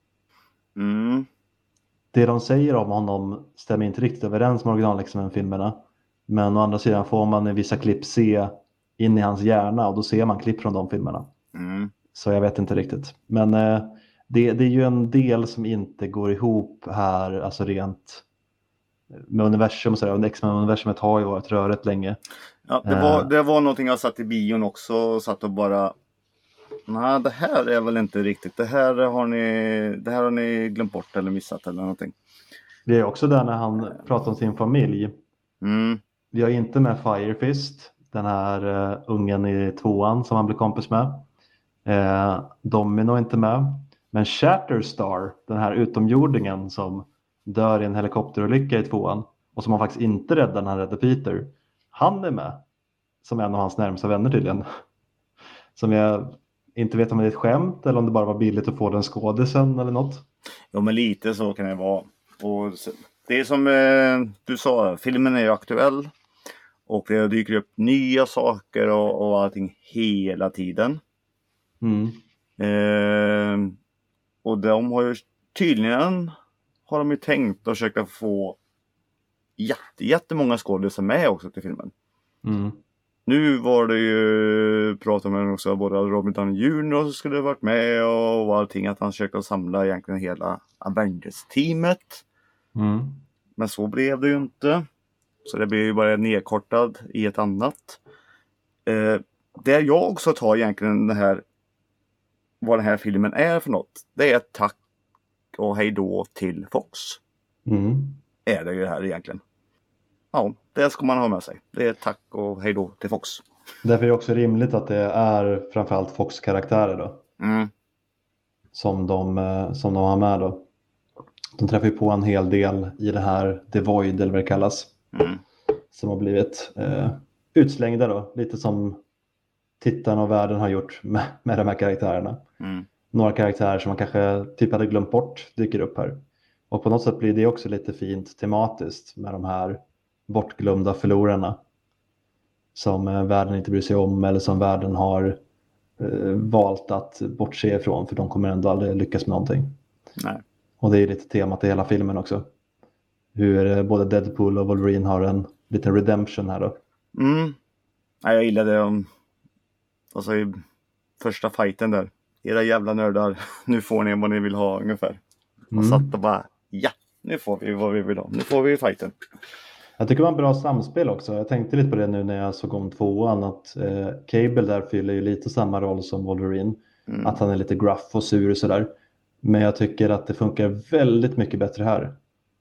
S1: Det de säger om honom stämmer inte riktigt överens med original X-Men-filmerna. Men å andra sidan får man i vissa klipp se in i hans hjärna och då ser man klipp från de filmerna. Så jag vet inte riktigt. Men det är ju en del som inte går ihop här, alltså rent med universum och sådär. Och X-Men-universumet har ju varit rörigt länge.
S2: Ja, det var någonting jag satt i bion också och satt och bara... Nej, det här är väl inte riktigt. Det här har ni glömt bort eller missat eller någonting.
S1: Det är också där när han pratar om sin familj. Vi har inte med Fire Fist, den här ungen i 2:an som han blir kompis med. Domino är inte med. Men Shatterstar, den här utomjordingen som dör i en helikopterolycka i 2:an och som han faktiskt inte räddar när han räddar Peter. Han är med som en av hans närmsta vänner tydligen. Som jag inte vet om det är ett skämt eller om det bara var billigt att få den skådisen eller något.
S2: Ja, men lite så kan det vara. Och det är som du sa, filmen är ju aktuell. Och det dyker upp nya saker och allting hela tiden. Och de har ju tydligen har de ju tänkt att försöka få jättemånga skådespelare med också till filmen. Nu var det ju prat om också både Robert Downey Jr. som skulle varit med och allting, att han försökte samla egentligen hela Avengers-teamet. Men så blev det ju inte. Så det blev ju bara nedkortad i ett annat. Det jag också tar egentligen det här, vad den här filmen är för något, det är ett tack och hej då till Fox. Är det ju här egentligen. Ja, det ska man ha med sig. Det är tack och hej då till Fox.
S1: Därför är det också rimligt att det är framförallt Fox-karaktärer då. Som de har med då. De träffar ju på en hel del i det här The Void eller vad det kallas. Som har blivit utslängda då. Lite som tittarna och världen har gjort med de här karaktärerna. Några karaktärer som man kanske typ hade glömt bort dyker upp här. Och på något sätt blir det också lite fint tematiskt med de här bortglömda förlorarna. Som världen inte bryr sig om eller som världen har valt att bortse ifrån. För de kommer ändå aldrig lyckas med någonting.
S2: Nej.
S1: Och det är lite temat i hela filmen också. Hur både Deadpool och Wolverine har en liten redemption här då.
S2: Ja, jag gillar det. Alltså i första fighten där. Era jävla nördar. Nu får ni vad ni vill ha ungefär. Och satt och bara, ja, nu får vi vad vi vill ha. Nu får vi fighten.
S1: Jag tycker det var en bra samspel också. Jag tänkte lite på det nu när jag såg om 2:an. Att Cable där fyller ju lite samma roll som Wolverine. Att han är lite gruff och sur och sådär. Men jag tycker att det funkar väldigt mycket bättre här.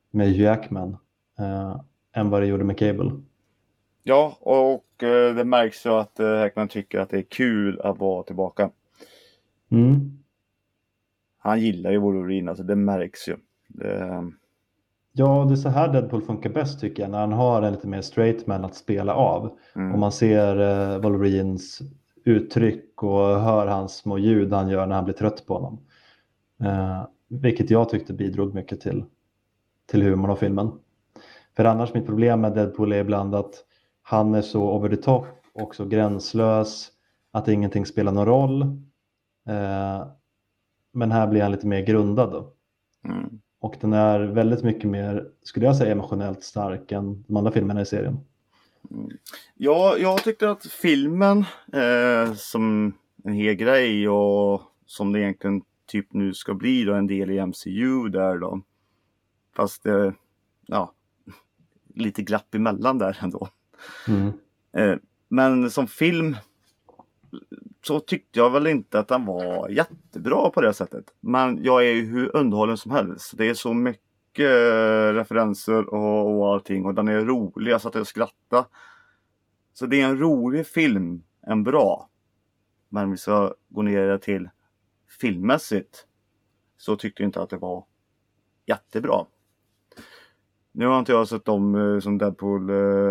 S1: med Hugh Jackman än vad det gjorde med Cable.
S2: Ja, och det märks ju att Hackman tycker att det är kul att vara tillbaka.
S1: Mm.
S2: Han gillar ju Wolverine, alltså det märks ju.
S1: Ja, det är så här Deadpool funkar bäst tycker jag. När han har en lite mer straight man att spela av. Och man ser Wolverines uttryck och hör hans små ljud han gör när han blir trött på honom. Vilket jag tyckte bidrog mycket till humorn av filmen. För annars mitt problem med Deadpool är ibland att han är så over the top och så gränslös att ingenting spelar någon roll. Men här blir han lite mer grundad då. Och den är väldigt mycket mer, skulle jag säga, emotionellt stark än de andra filmerna i serien.
S2: Ja, jag tyckte att filmen som en hel grej och som det egentligen typ nu ska bli då en del i MCU där då. Fast ja, lite glapp emellan där ändå. Men som film så tyckte jag väl inte att den var jättebra på det sättet. Men jag är ju hur underhållen som helst. Det är så mycket referenser och allting. Och den är rolig, jag satt och skrattade. Så det är en rolig film, en bra. Men vi ska gå ner till filmmässigt. Så tyckte jag inte att det var jättebra. Nu har inte jag sett dem som Deadpool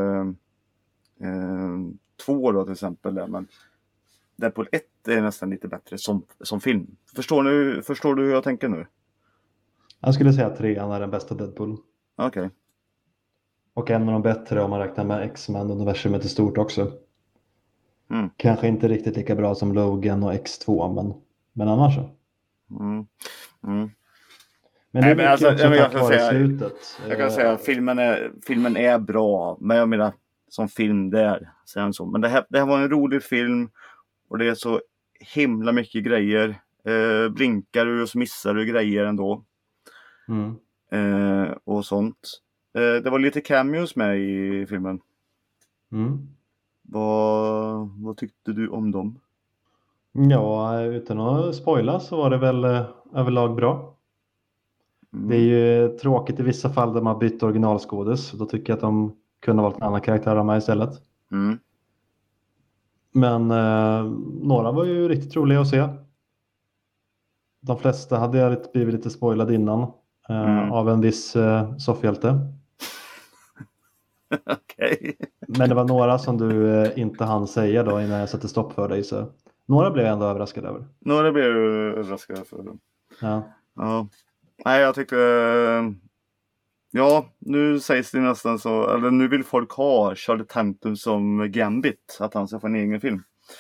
S2: 2 då till exempel. Men Deadpool 1 är nästan lite bättre som film. Förstår du hur jag tänker nu? Jag
S1: skulle säga att 3 är den bästa Deadpool.
S2: Okej.
S1: Och en av de bättre om man räknar med X-Men-universumet i stort också. Kanske inte riktigt lika bra som Logan och X2, men annars så. Men det är också tack vare slutet.
S2: Jag kan säga att filmen är bra. Men jag menar, som film där. Så. Men det här var en rolig film. Och det är så himla mycket grejer. Blinkar du och så missar du grejer ändå. Och sånt. Det var lite cameos med i filmen. Vad tyckte du om dem?
S1: Ja, utan att spoila så var det väl överlag bra. Det är ju tråkigt i vissa fall där man bytt originalskådis. Då tycker jag att de kunde ha valt en annan karaktär av mig istället. Men några var ju riktigt roliga att se. De flesta hade jag blivit lite spoilad innan av en viss soffhjälte.
S2: Okej.
S1: Men det var några som du inte hann säga då innan jag satte stopp för dig. Så några blev jag ändå överraskad över.
S2: Några blev du överraskad för.
S1: Ja.
S2: Nej, jag tyckte... Ja, nu sägs det nästan så... Eller nu vill folk ha Charlie Tatum som Gambit. Att han ska få en egen film.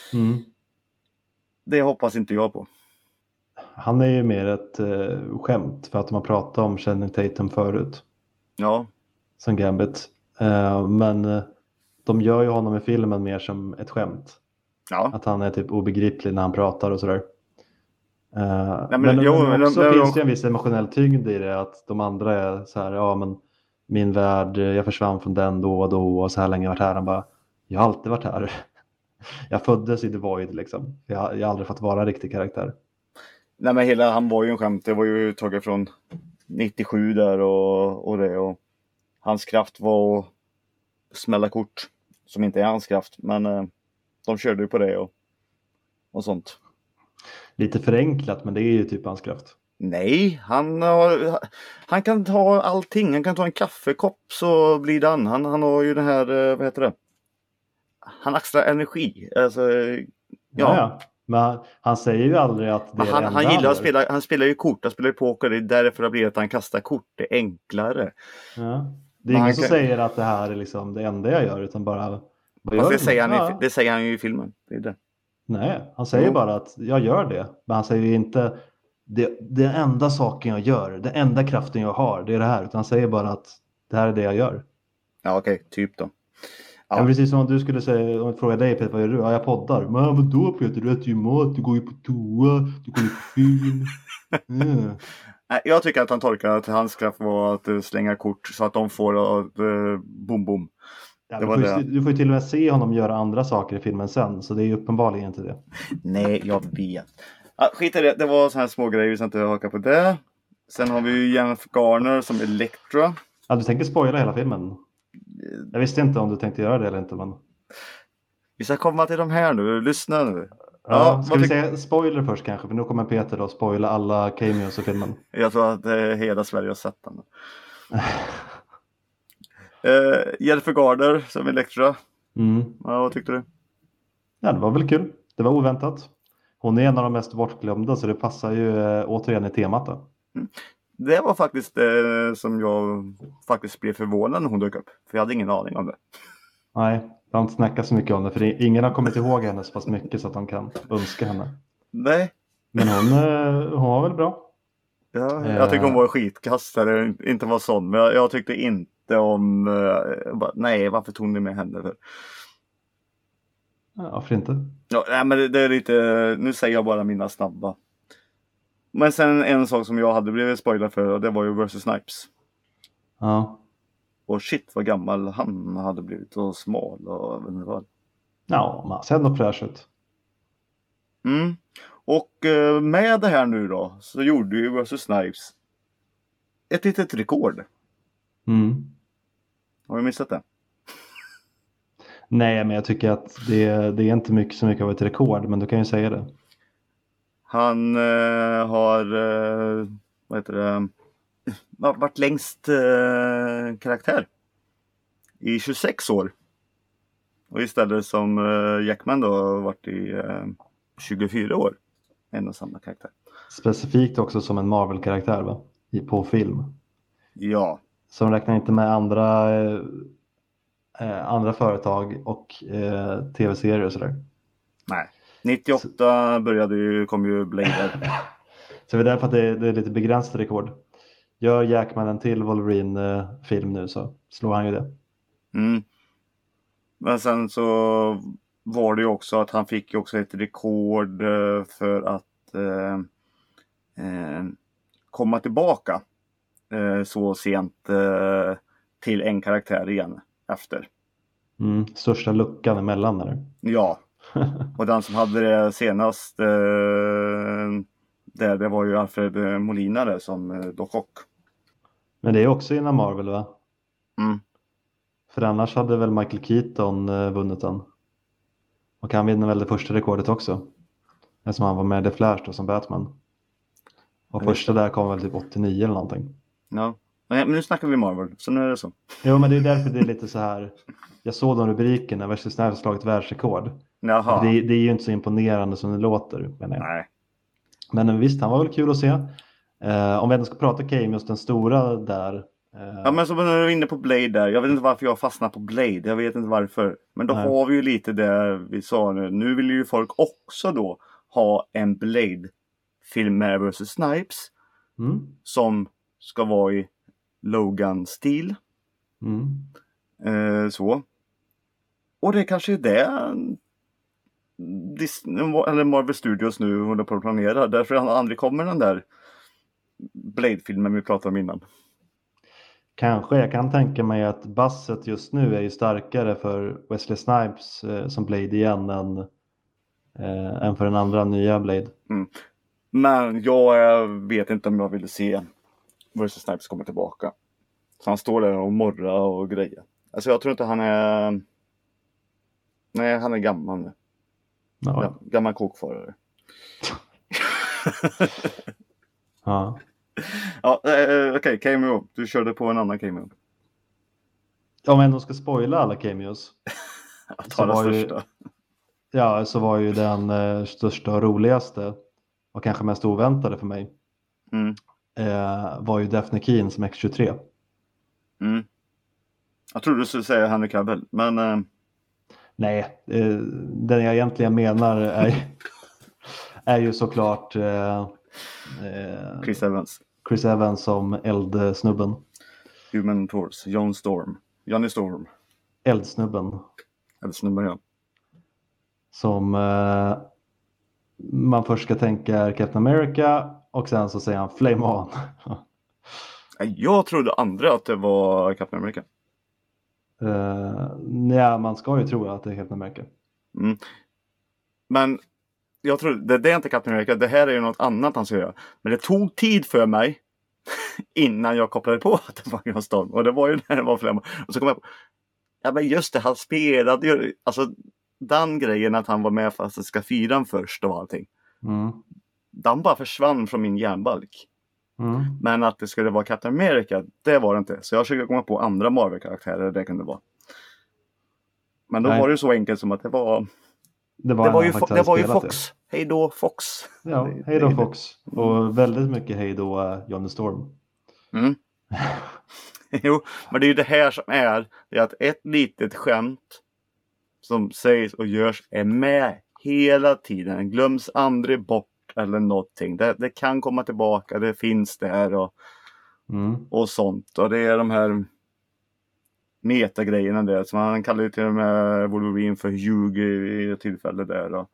S2: Det hoppas inte jag på.
S1: Han är ju mer ett skämt. För att man pratat om Channing Tatum förut.
S2: Ja.
S1: Som Gambit. Men de gör ju honom i filmen mer som ett skämt.
S2: Ja.
S1: Att han är typ obegriplig när han pratar och sådär. Men också finns det en viss emotionell tyngd i det. Att de andra är så här, ja men min värld, jag försvann från den då och då. Och så här länge jag varit här. Han bara, jag har alltid varit här. Jag föddes i The Void liksom. Jag har aldrig fått vara en riktig karaktär.
S2: Nej men han var ju en skämt. Det var ju taget från 97 där och det. Och hans kraft var att smälla kort. Som inte är hans kraft. Men de körde ju på det och sånt.
S1: Lite förenklat, men det är ju typ hans kraft.
S2: Nej, han kan ta allting. Han kan ta en kaffekopp så blir den. Han har ju det här, vad heter det? Han axlar energi. Alltså,
S1: ja. Men han säger ju aldrig att det är det enda
S2: han gillar att spela. Han spelar ju kort. Han spelar ju poker. Det är därför det blir att han kastar kort. Det är enklare.
S1: Ja. Det är ingen som säger att det här är liksom det enda jag gör. Utan bara,
S2: det säger han ju i filmen. Det är det.
S1: Nej, han säger bara att jag gör det. Men han säger ju inte det enda saken jag gör. Det enda kraften jag har. Det är det här. Utan han säger bara att det här är det jag gör.
S2: Ja, okej. Typ då.
S1: Ja. Precis som om du skulle säga, om jag frågar dig Peter, vad gör du? Ja, jag poddar. Men vadå Peter? Du äter ju mat, du går ju på toa, du går ju på film.
S2: Jag tycker att han tolkar att hans kraft var att slänga kort så att de får bom bom.
S1: Ja, du får ju till och med se honom göra andra saker i filmen sen. Så det är ju uppenbarligen inte det.
S2: Nej, jag vet. Skit i det var så här små grejer, vi ska inte haka på det. Sen har vi ju Jennifer Garner som Elektra.
S1: Ja, du tänker spoila hela filmen? Jag visste inte om du tänkte göra det eller inte, men...
S2: Vi ska komma till de här nu, lyssna nu.
S1: Ja, ska vi säga spoiler först kanske? För nu kommer Peter då spoila alla cameos i filmen.
S2: Jag tror att hela Sverige har sett den. Jennifer Garner som Elektra. Ja, vad tyckte du?
S1: Ja, det var väl kul. Det var oväntat. Hon är en av de mest bortglömda, så det passar ju återigen i temat då.
S2: Det var faktiskt som jag faktiskt blev förvånad när hon dök upp. För jag hade ingen aning om det.
S1: Nej, jag har inte snackat så mycket om det. För ingen har kommit ihåg henne så pass mycket så att de kan önska henne.
S2: Nej.
S1: Men hon var väl bra.
S2: Ja, jag tyckte hon var skitkastare, inte var sån. Men jag tyckte inte om... nej, varför tog ni med henne?
S1: Ja, varför inte?
S2: Ja, nej, men det är lite... Nu säger jag bara mina snabba. Men sen en sak som jag hade blivit spoilad för, och det var ju Wesley Snipes.
S1: Ja.
S2: Och shit vad gammal han hade blivit och smal och vad.
S1: Ja, man ser ändå fräsch ut.
S2: Och med det här nu då så gjorde ju Wesley Snipes ett litet rekord. Har du missat det?
S1: Nej, men jag tycker att det är inte så mycket av ett rekord, men du kan ju säga det.
S2: Han har varit längst karaktär i 26 år. Och istället som Jackman då har varit i 24 år. En och samma karaktär.
S1: Specifikt också som en Marvel-karaktär va? På film.
S2: Ja.
S1: Som räknar inte med andra företag och tv-serier och sådär.
S2: Nej. 98 kom ju Blade.
S1: Så det är därför att det är lite begränsat rekord. Gör Jackman en till Wolverine-film nu så slår han ju det.
S2: Men sen så var det ju också att han fick ju också ett rekord för att komma tillbaka så sent till en karaktär igen efter.
S1: Största luckan emellan eller?
S2: Ja. Och den som hade det senast det var ju Alfred Molina där som Doc Ock.
S1: Men det är också inom Marvel va? För annars hade väl Michael Keaton vunnit den. Och han vinner väl det första rekordet också. Eftersom han var med i The Flash då, som Batman. Och första där kom väl typ 89 eller någonting.
S2: Ja, men nu snackar vi Marvel, så nu är det så.
S1: Jo, men det är därför det är lite så här. Jag såg de rubrikerna, Wesley Snipes slagit världsrekord.
S2: Jaha.
S1: Det är ju inte så imponerande som det låter.
S2: Nej.
S1: Men visst, han var väl kul att se. Om vi ändå ska prata cameos, den stora där.
S2: Ja, men så när du är inne på Blade där. Jag vet inte varför jag fastnar på Blade. Jag vet inte varför. Men då har vi ju lite det vi sa nu. Nu vill ju folk också då ha en Blade-film med Wesley Snipes. Som ska vara i Logan-stil. Så. Och det kanske är det Disney, eller Marvel Studios nu håller på att planera. Därför aldrig kommer den där Blade-filmen vi pratade om innan.
S1: Kanske, jag kan tänka mig att basset just nu är ju starkare för Wesley Snipes som Blade igen än för den andra nya Blade.
S2: Men jag vet inte om jag vill se Wesley Snipes komma tillbaka. Så han står där och morrar och grejer. Alltså jag tror inte han är... Nej, han är gammal nu. Ja, gammal kokfarare.
S1: Ja.
S2: Ja, okej, cameo. Du körde på en annan cameo.
S1: Om jag ändå ska spoila alla cameos.
S2: Ta den största.
S1: Så var ju den största och roligaste och kanske mest oväntade för mig. Var ju Daphne Keane som X-23.
S2: Jag trodde du skulle säga Henry Cavill, men...
S1: Nej, den jag egentligen menar är ju såklart Chris Evans som eldsnubben.
S2: Human Torch, Johnny Storm.
S1: Eldsnubben,
S2: ja.
S1: Som man först ska tänka är Captain America och sen så säger han Flame On.
S2: Jag trodde andra att det var Captain America.
S1: Nej, man ska ju tro att det är Captain America.
S2: Men jag tror det är inte Captain America. Det här är ju något annat han ska göra. Men det tog tid för mig. innan jag kopplade på att det var Johan Storm. Och det var ju när det var flera. Och så kom jag på, ja men just det, han spelade ju, alltså den grejen att han var med fast att ska fira den först och allting. Den bara försvann från min hjärnbalk. Men att det skulle vara Captain America, det var det inte. Så jag försökte komma på andra Marvel-karaktärer det kunde vara. Men då var det så enkelt som att det var ju Fox. Hej då Fox.
S1: Ja, hej då Fox. Och väldigt mycket hej då Johnny Storm.
S2: Jo, men det är ju det här som är att ett litet skämt som sägs och görs är med hela tiden. Glöms aldrig bort eller någonting. Det kan komma tillbaka, det finns där och sånt. Och det är de här metagrejerna där. Så man kallar ju till och med Wolverine för Hugh i ett tillfälle där. Och...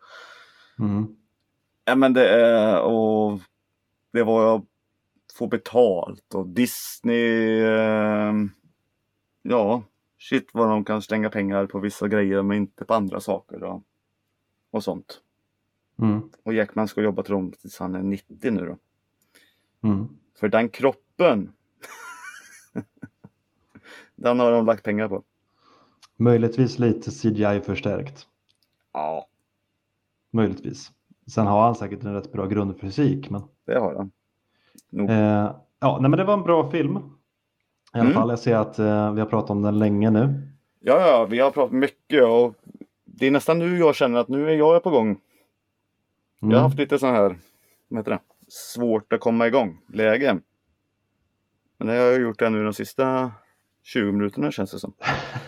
S2: Ja men det är, och det var att få betalt och Disney, ja shit vad de kan slänga pengar på vissa grejer men inte på andra saker och sånt. Och Jackman ska jobba till dem tills han är 90 nu då. För den kroppen den har de lagt pengar på.
S1: Möjligtvis lite CGI förstärkt.
S2: Ja.
S1: Möjligtvis. Sen har han säkert en rätt bra grundfysik. Men...
S2: Det har han.
S1: Ja, nej, men det var en bra film. I alla fall, jag ser att vi har pratat om den länge nu.
S2: Ja, vi har pratat mycket och det är nästan nu jag känner att nu är jag på gång. Jag har haft lite så här, vad heter det? Svårt att komma igång läge. Men det har jag gjort nu de sista 20 minuterna känns det som.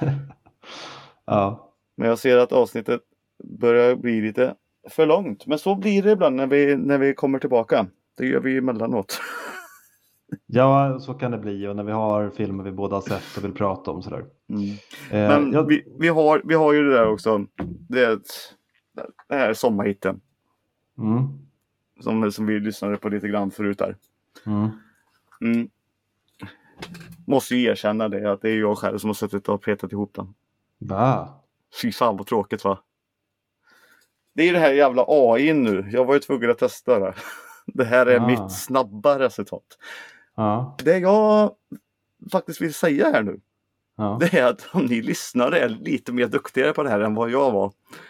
S1: Ja.
S2: Men jag ser att avsnittet börjar bli lite för långt. Men så blir det ibland när vi kommer tillbaka. Det gör vi emellanåt.
S1: Ja, så kan det bli. Och när vi har filmer vi båda har sett och vill prata om sådär.
S2: Men vi har ju det där också. Det här sommarhitten. Som vi lyssnade på lite grann förut där. Måste ju erkänna det. Att det är jag själv som har suttit och petat ihop den.
S1: Va?
S2: Fy fan vad tråkigt va? Det är det här jävla AI nu. Jag var ju tvungen att testa det. Det här är mitt snabba resultat. Det jag faktiskt vill säga här nu. Det är att om ni lyssnare är lite mer duktigare på det här än vad jag var.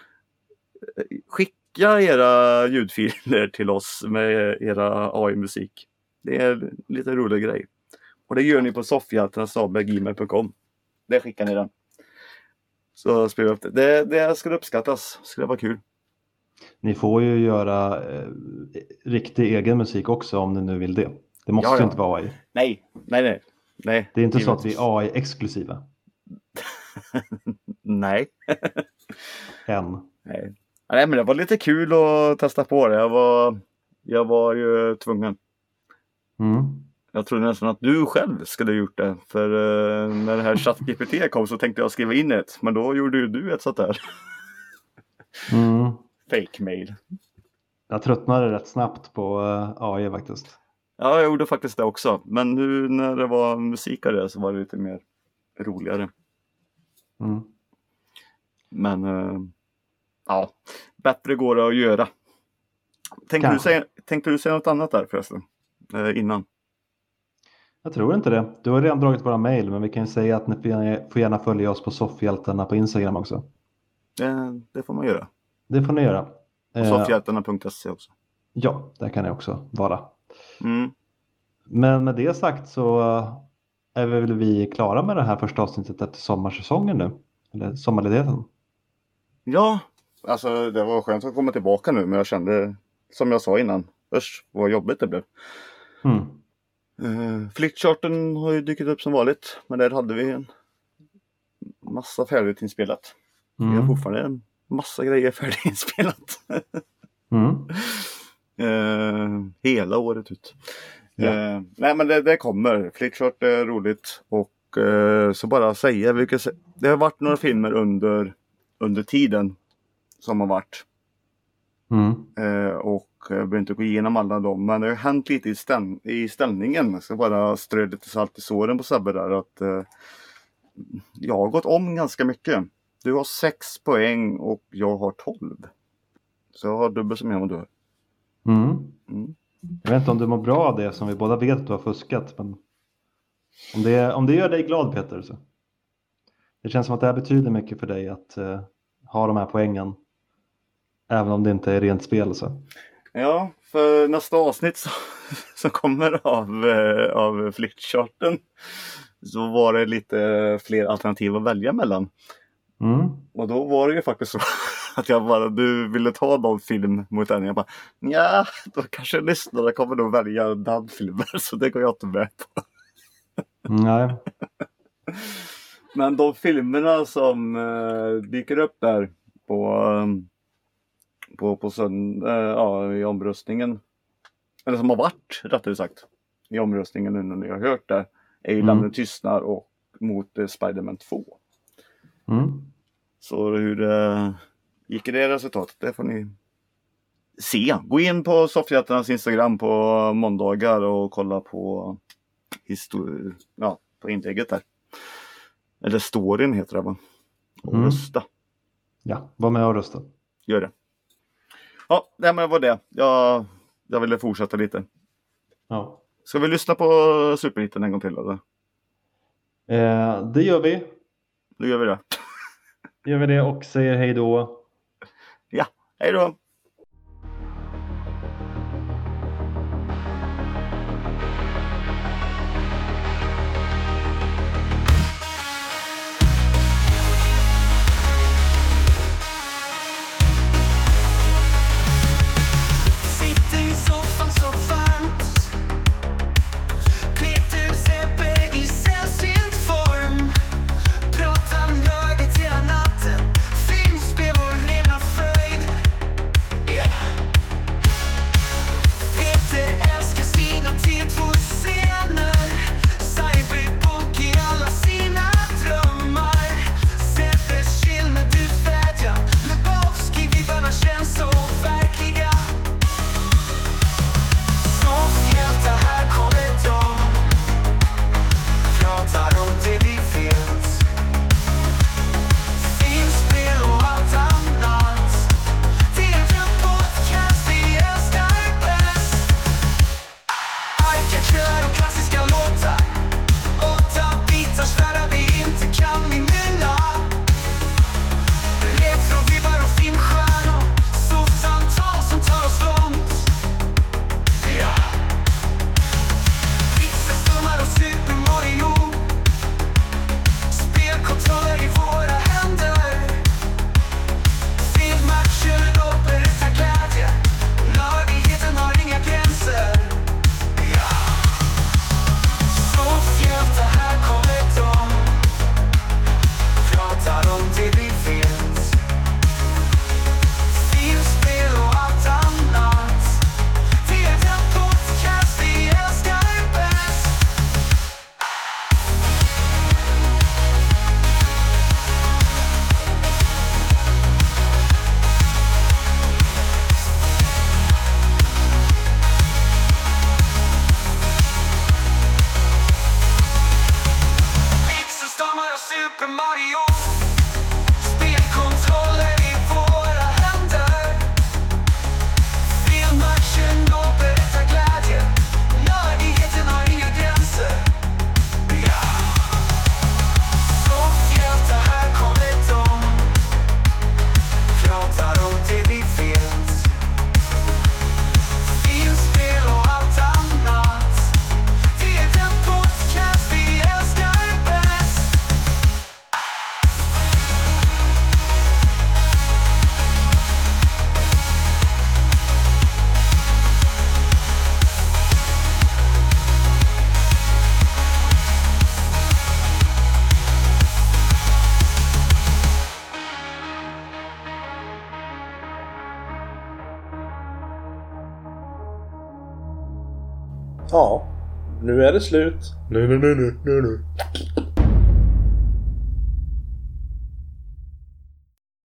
S2: Skicka era ljudfiler till oss med era AI-musik. Det är en lite rolig grej. Och det gör ni på soffhjältarna@gmail.com. Där skickar ni den. Så spelar upp det. Det skulle uppskattas. Det skulle vara kul.
S1: Ni får ju göra riktig egen musik också om ni nu vill det. Det måste ju inte vara AI.
S2: Nej.
S1: Det är inte så att vi är AI-exklusiva.
S2: Nej.
S1: Nej,
S2: men det var lite kul att testa på det. Jag var ju tvungen. Jag trodde nästan att du själv skulle ha gjort det. För när det här ChatGPT kom så tänkte jag skriva in ett. Men då gjorde ju du ett sånt där. Fake mail.
S1: Jag tröttnade rätt snabbt på AI faktiskt.
S2: Ja, jag gjorde faktiskt det också. Men nu när det var musik av det så var det lite mer roligare. Men ja, bättre går det att göra. Tänkte du säga något annat där förresten? Innan?
S1: Jag tror inte det. Du har redan dragit våra mejl, men vi kan ju säga att ni får gärna följa oss på Soffhjältarna på Instagram också.
S2: Det får man göra.
S1: Det får ni göra.
S2: Och soffhjältarna.se också.
S1: Ja, där kan det också vara. Men med det sagt så är vi klara med det här första avsnittet efter sommarsäsongen nu. Eller sommarledigheten. Ja,
S2: alltså det var skönt att komma tillbaka nu. Men jag kände, som jag sa innan, först vad jobbigt det blev. Flyttcharten har ju dykt upp som vanligt. Men där hade vi en massa färdigt inspelat. Vi har fortfarande en massa grejer färdiginspelat. Hela året ut. Nej men det kommer. Flickchart är roligt. Och så bara säga. Det har varit några filmer under tiden som har varit. Och jag behöver inte gå igenom alla dem. Men det har hänt lite i ställningen. Jag ska bara strö lite salt i såren på Sabbe där. Att jag har gått om ganska mycket. Du har 6 poäng och jag har 12. Så jag har dubbelt så mycket än vad du har.
S1: Jag vet inte om du mår bra av det som vi båda vet att du har fuskat. Men om det gör dig glad, Peter, så. Det känns som att det här betyder mycket för dig att ha de här poängen. Även om det inte är rent spel så.
S2: Ja, för nästa avsnitt som kommer av flyktcharten så var det lite fler alternativ att välja mellan. Och då var det ju faktiskt så att du ville ta någon film mot den. Jag bara, ja, då kanske lyssnarna kommer nog välja den filmen, så det går jag inte med på.
S1: Nej.
S2: Men de filmerna som dyker upp där i omröstningen, eller som har varit rättare sagt i omröstningen nu när ni har hört det, är ju Lämna tystnar och mot Spider-Man 2. Så hur gick det resultatet? Det får ni se. Gå in på Soffhjältarnas Instagram på måndagar och kolla på på inlägget där. Eller storyn heter det, va? Och rösta.
S1: Ja, var med och rösta.
S2: Gör det. Ja, det var det. Jag ville fortsätta lite.
S1: Ja.
S2: Ska vi lyssna på Superhitten en gång till, eller?
S1: Det gör vi.
S2: Då gör vi det.
S1: Gör vi det och säger hej då.
S2: Ja, hej då.
S3: Ja, nu är det slut. Nu.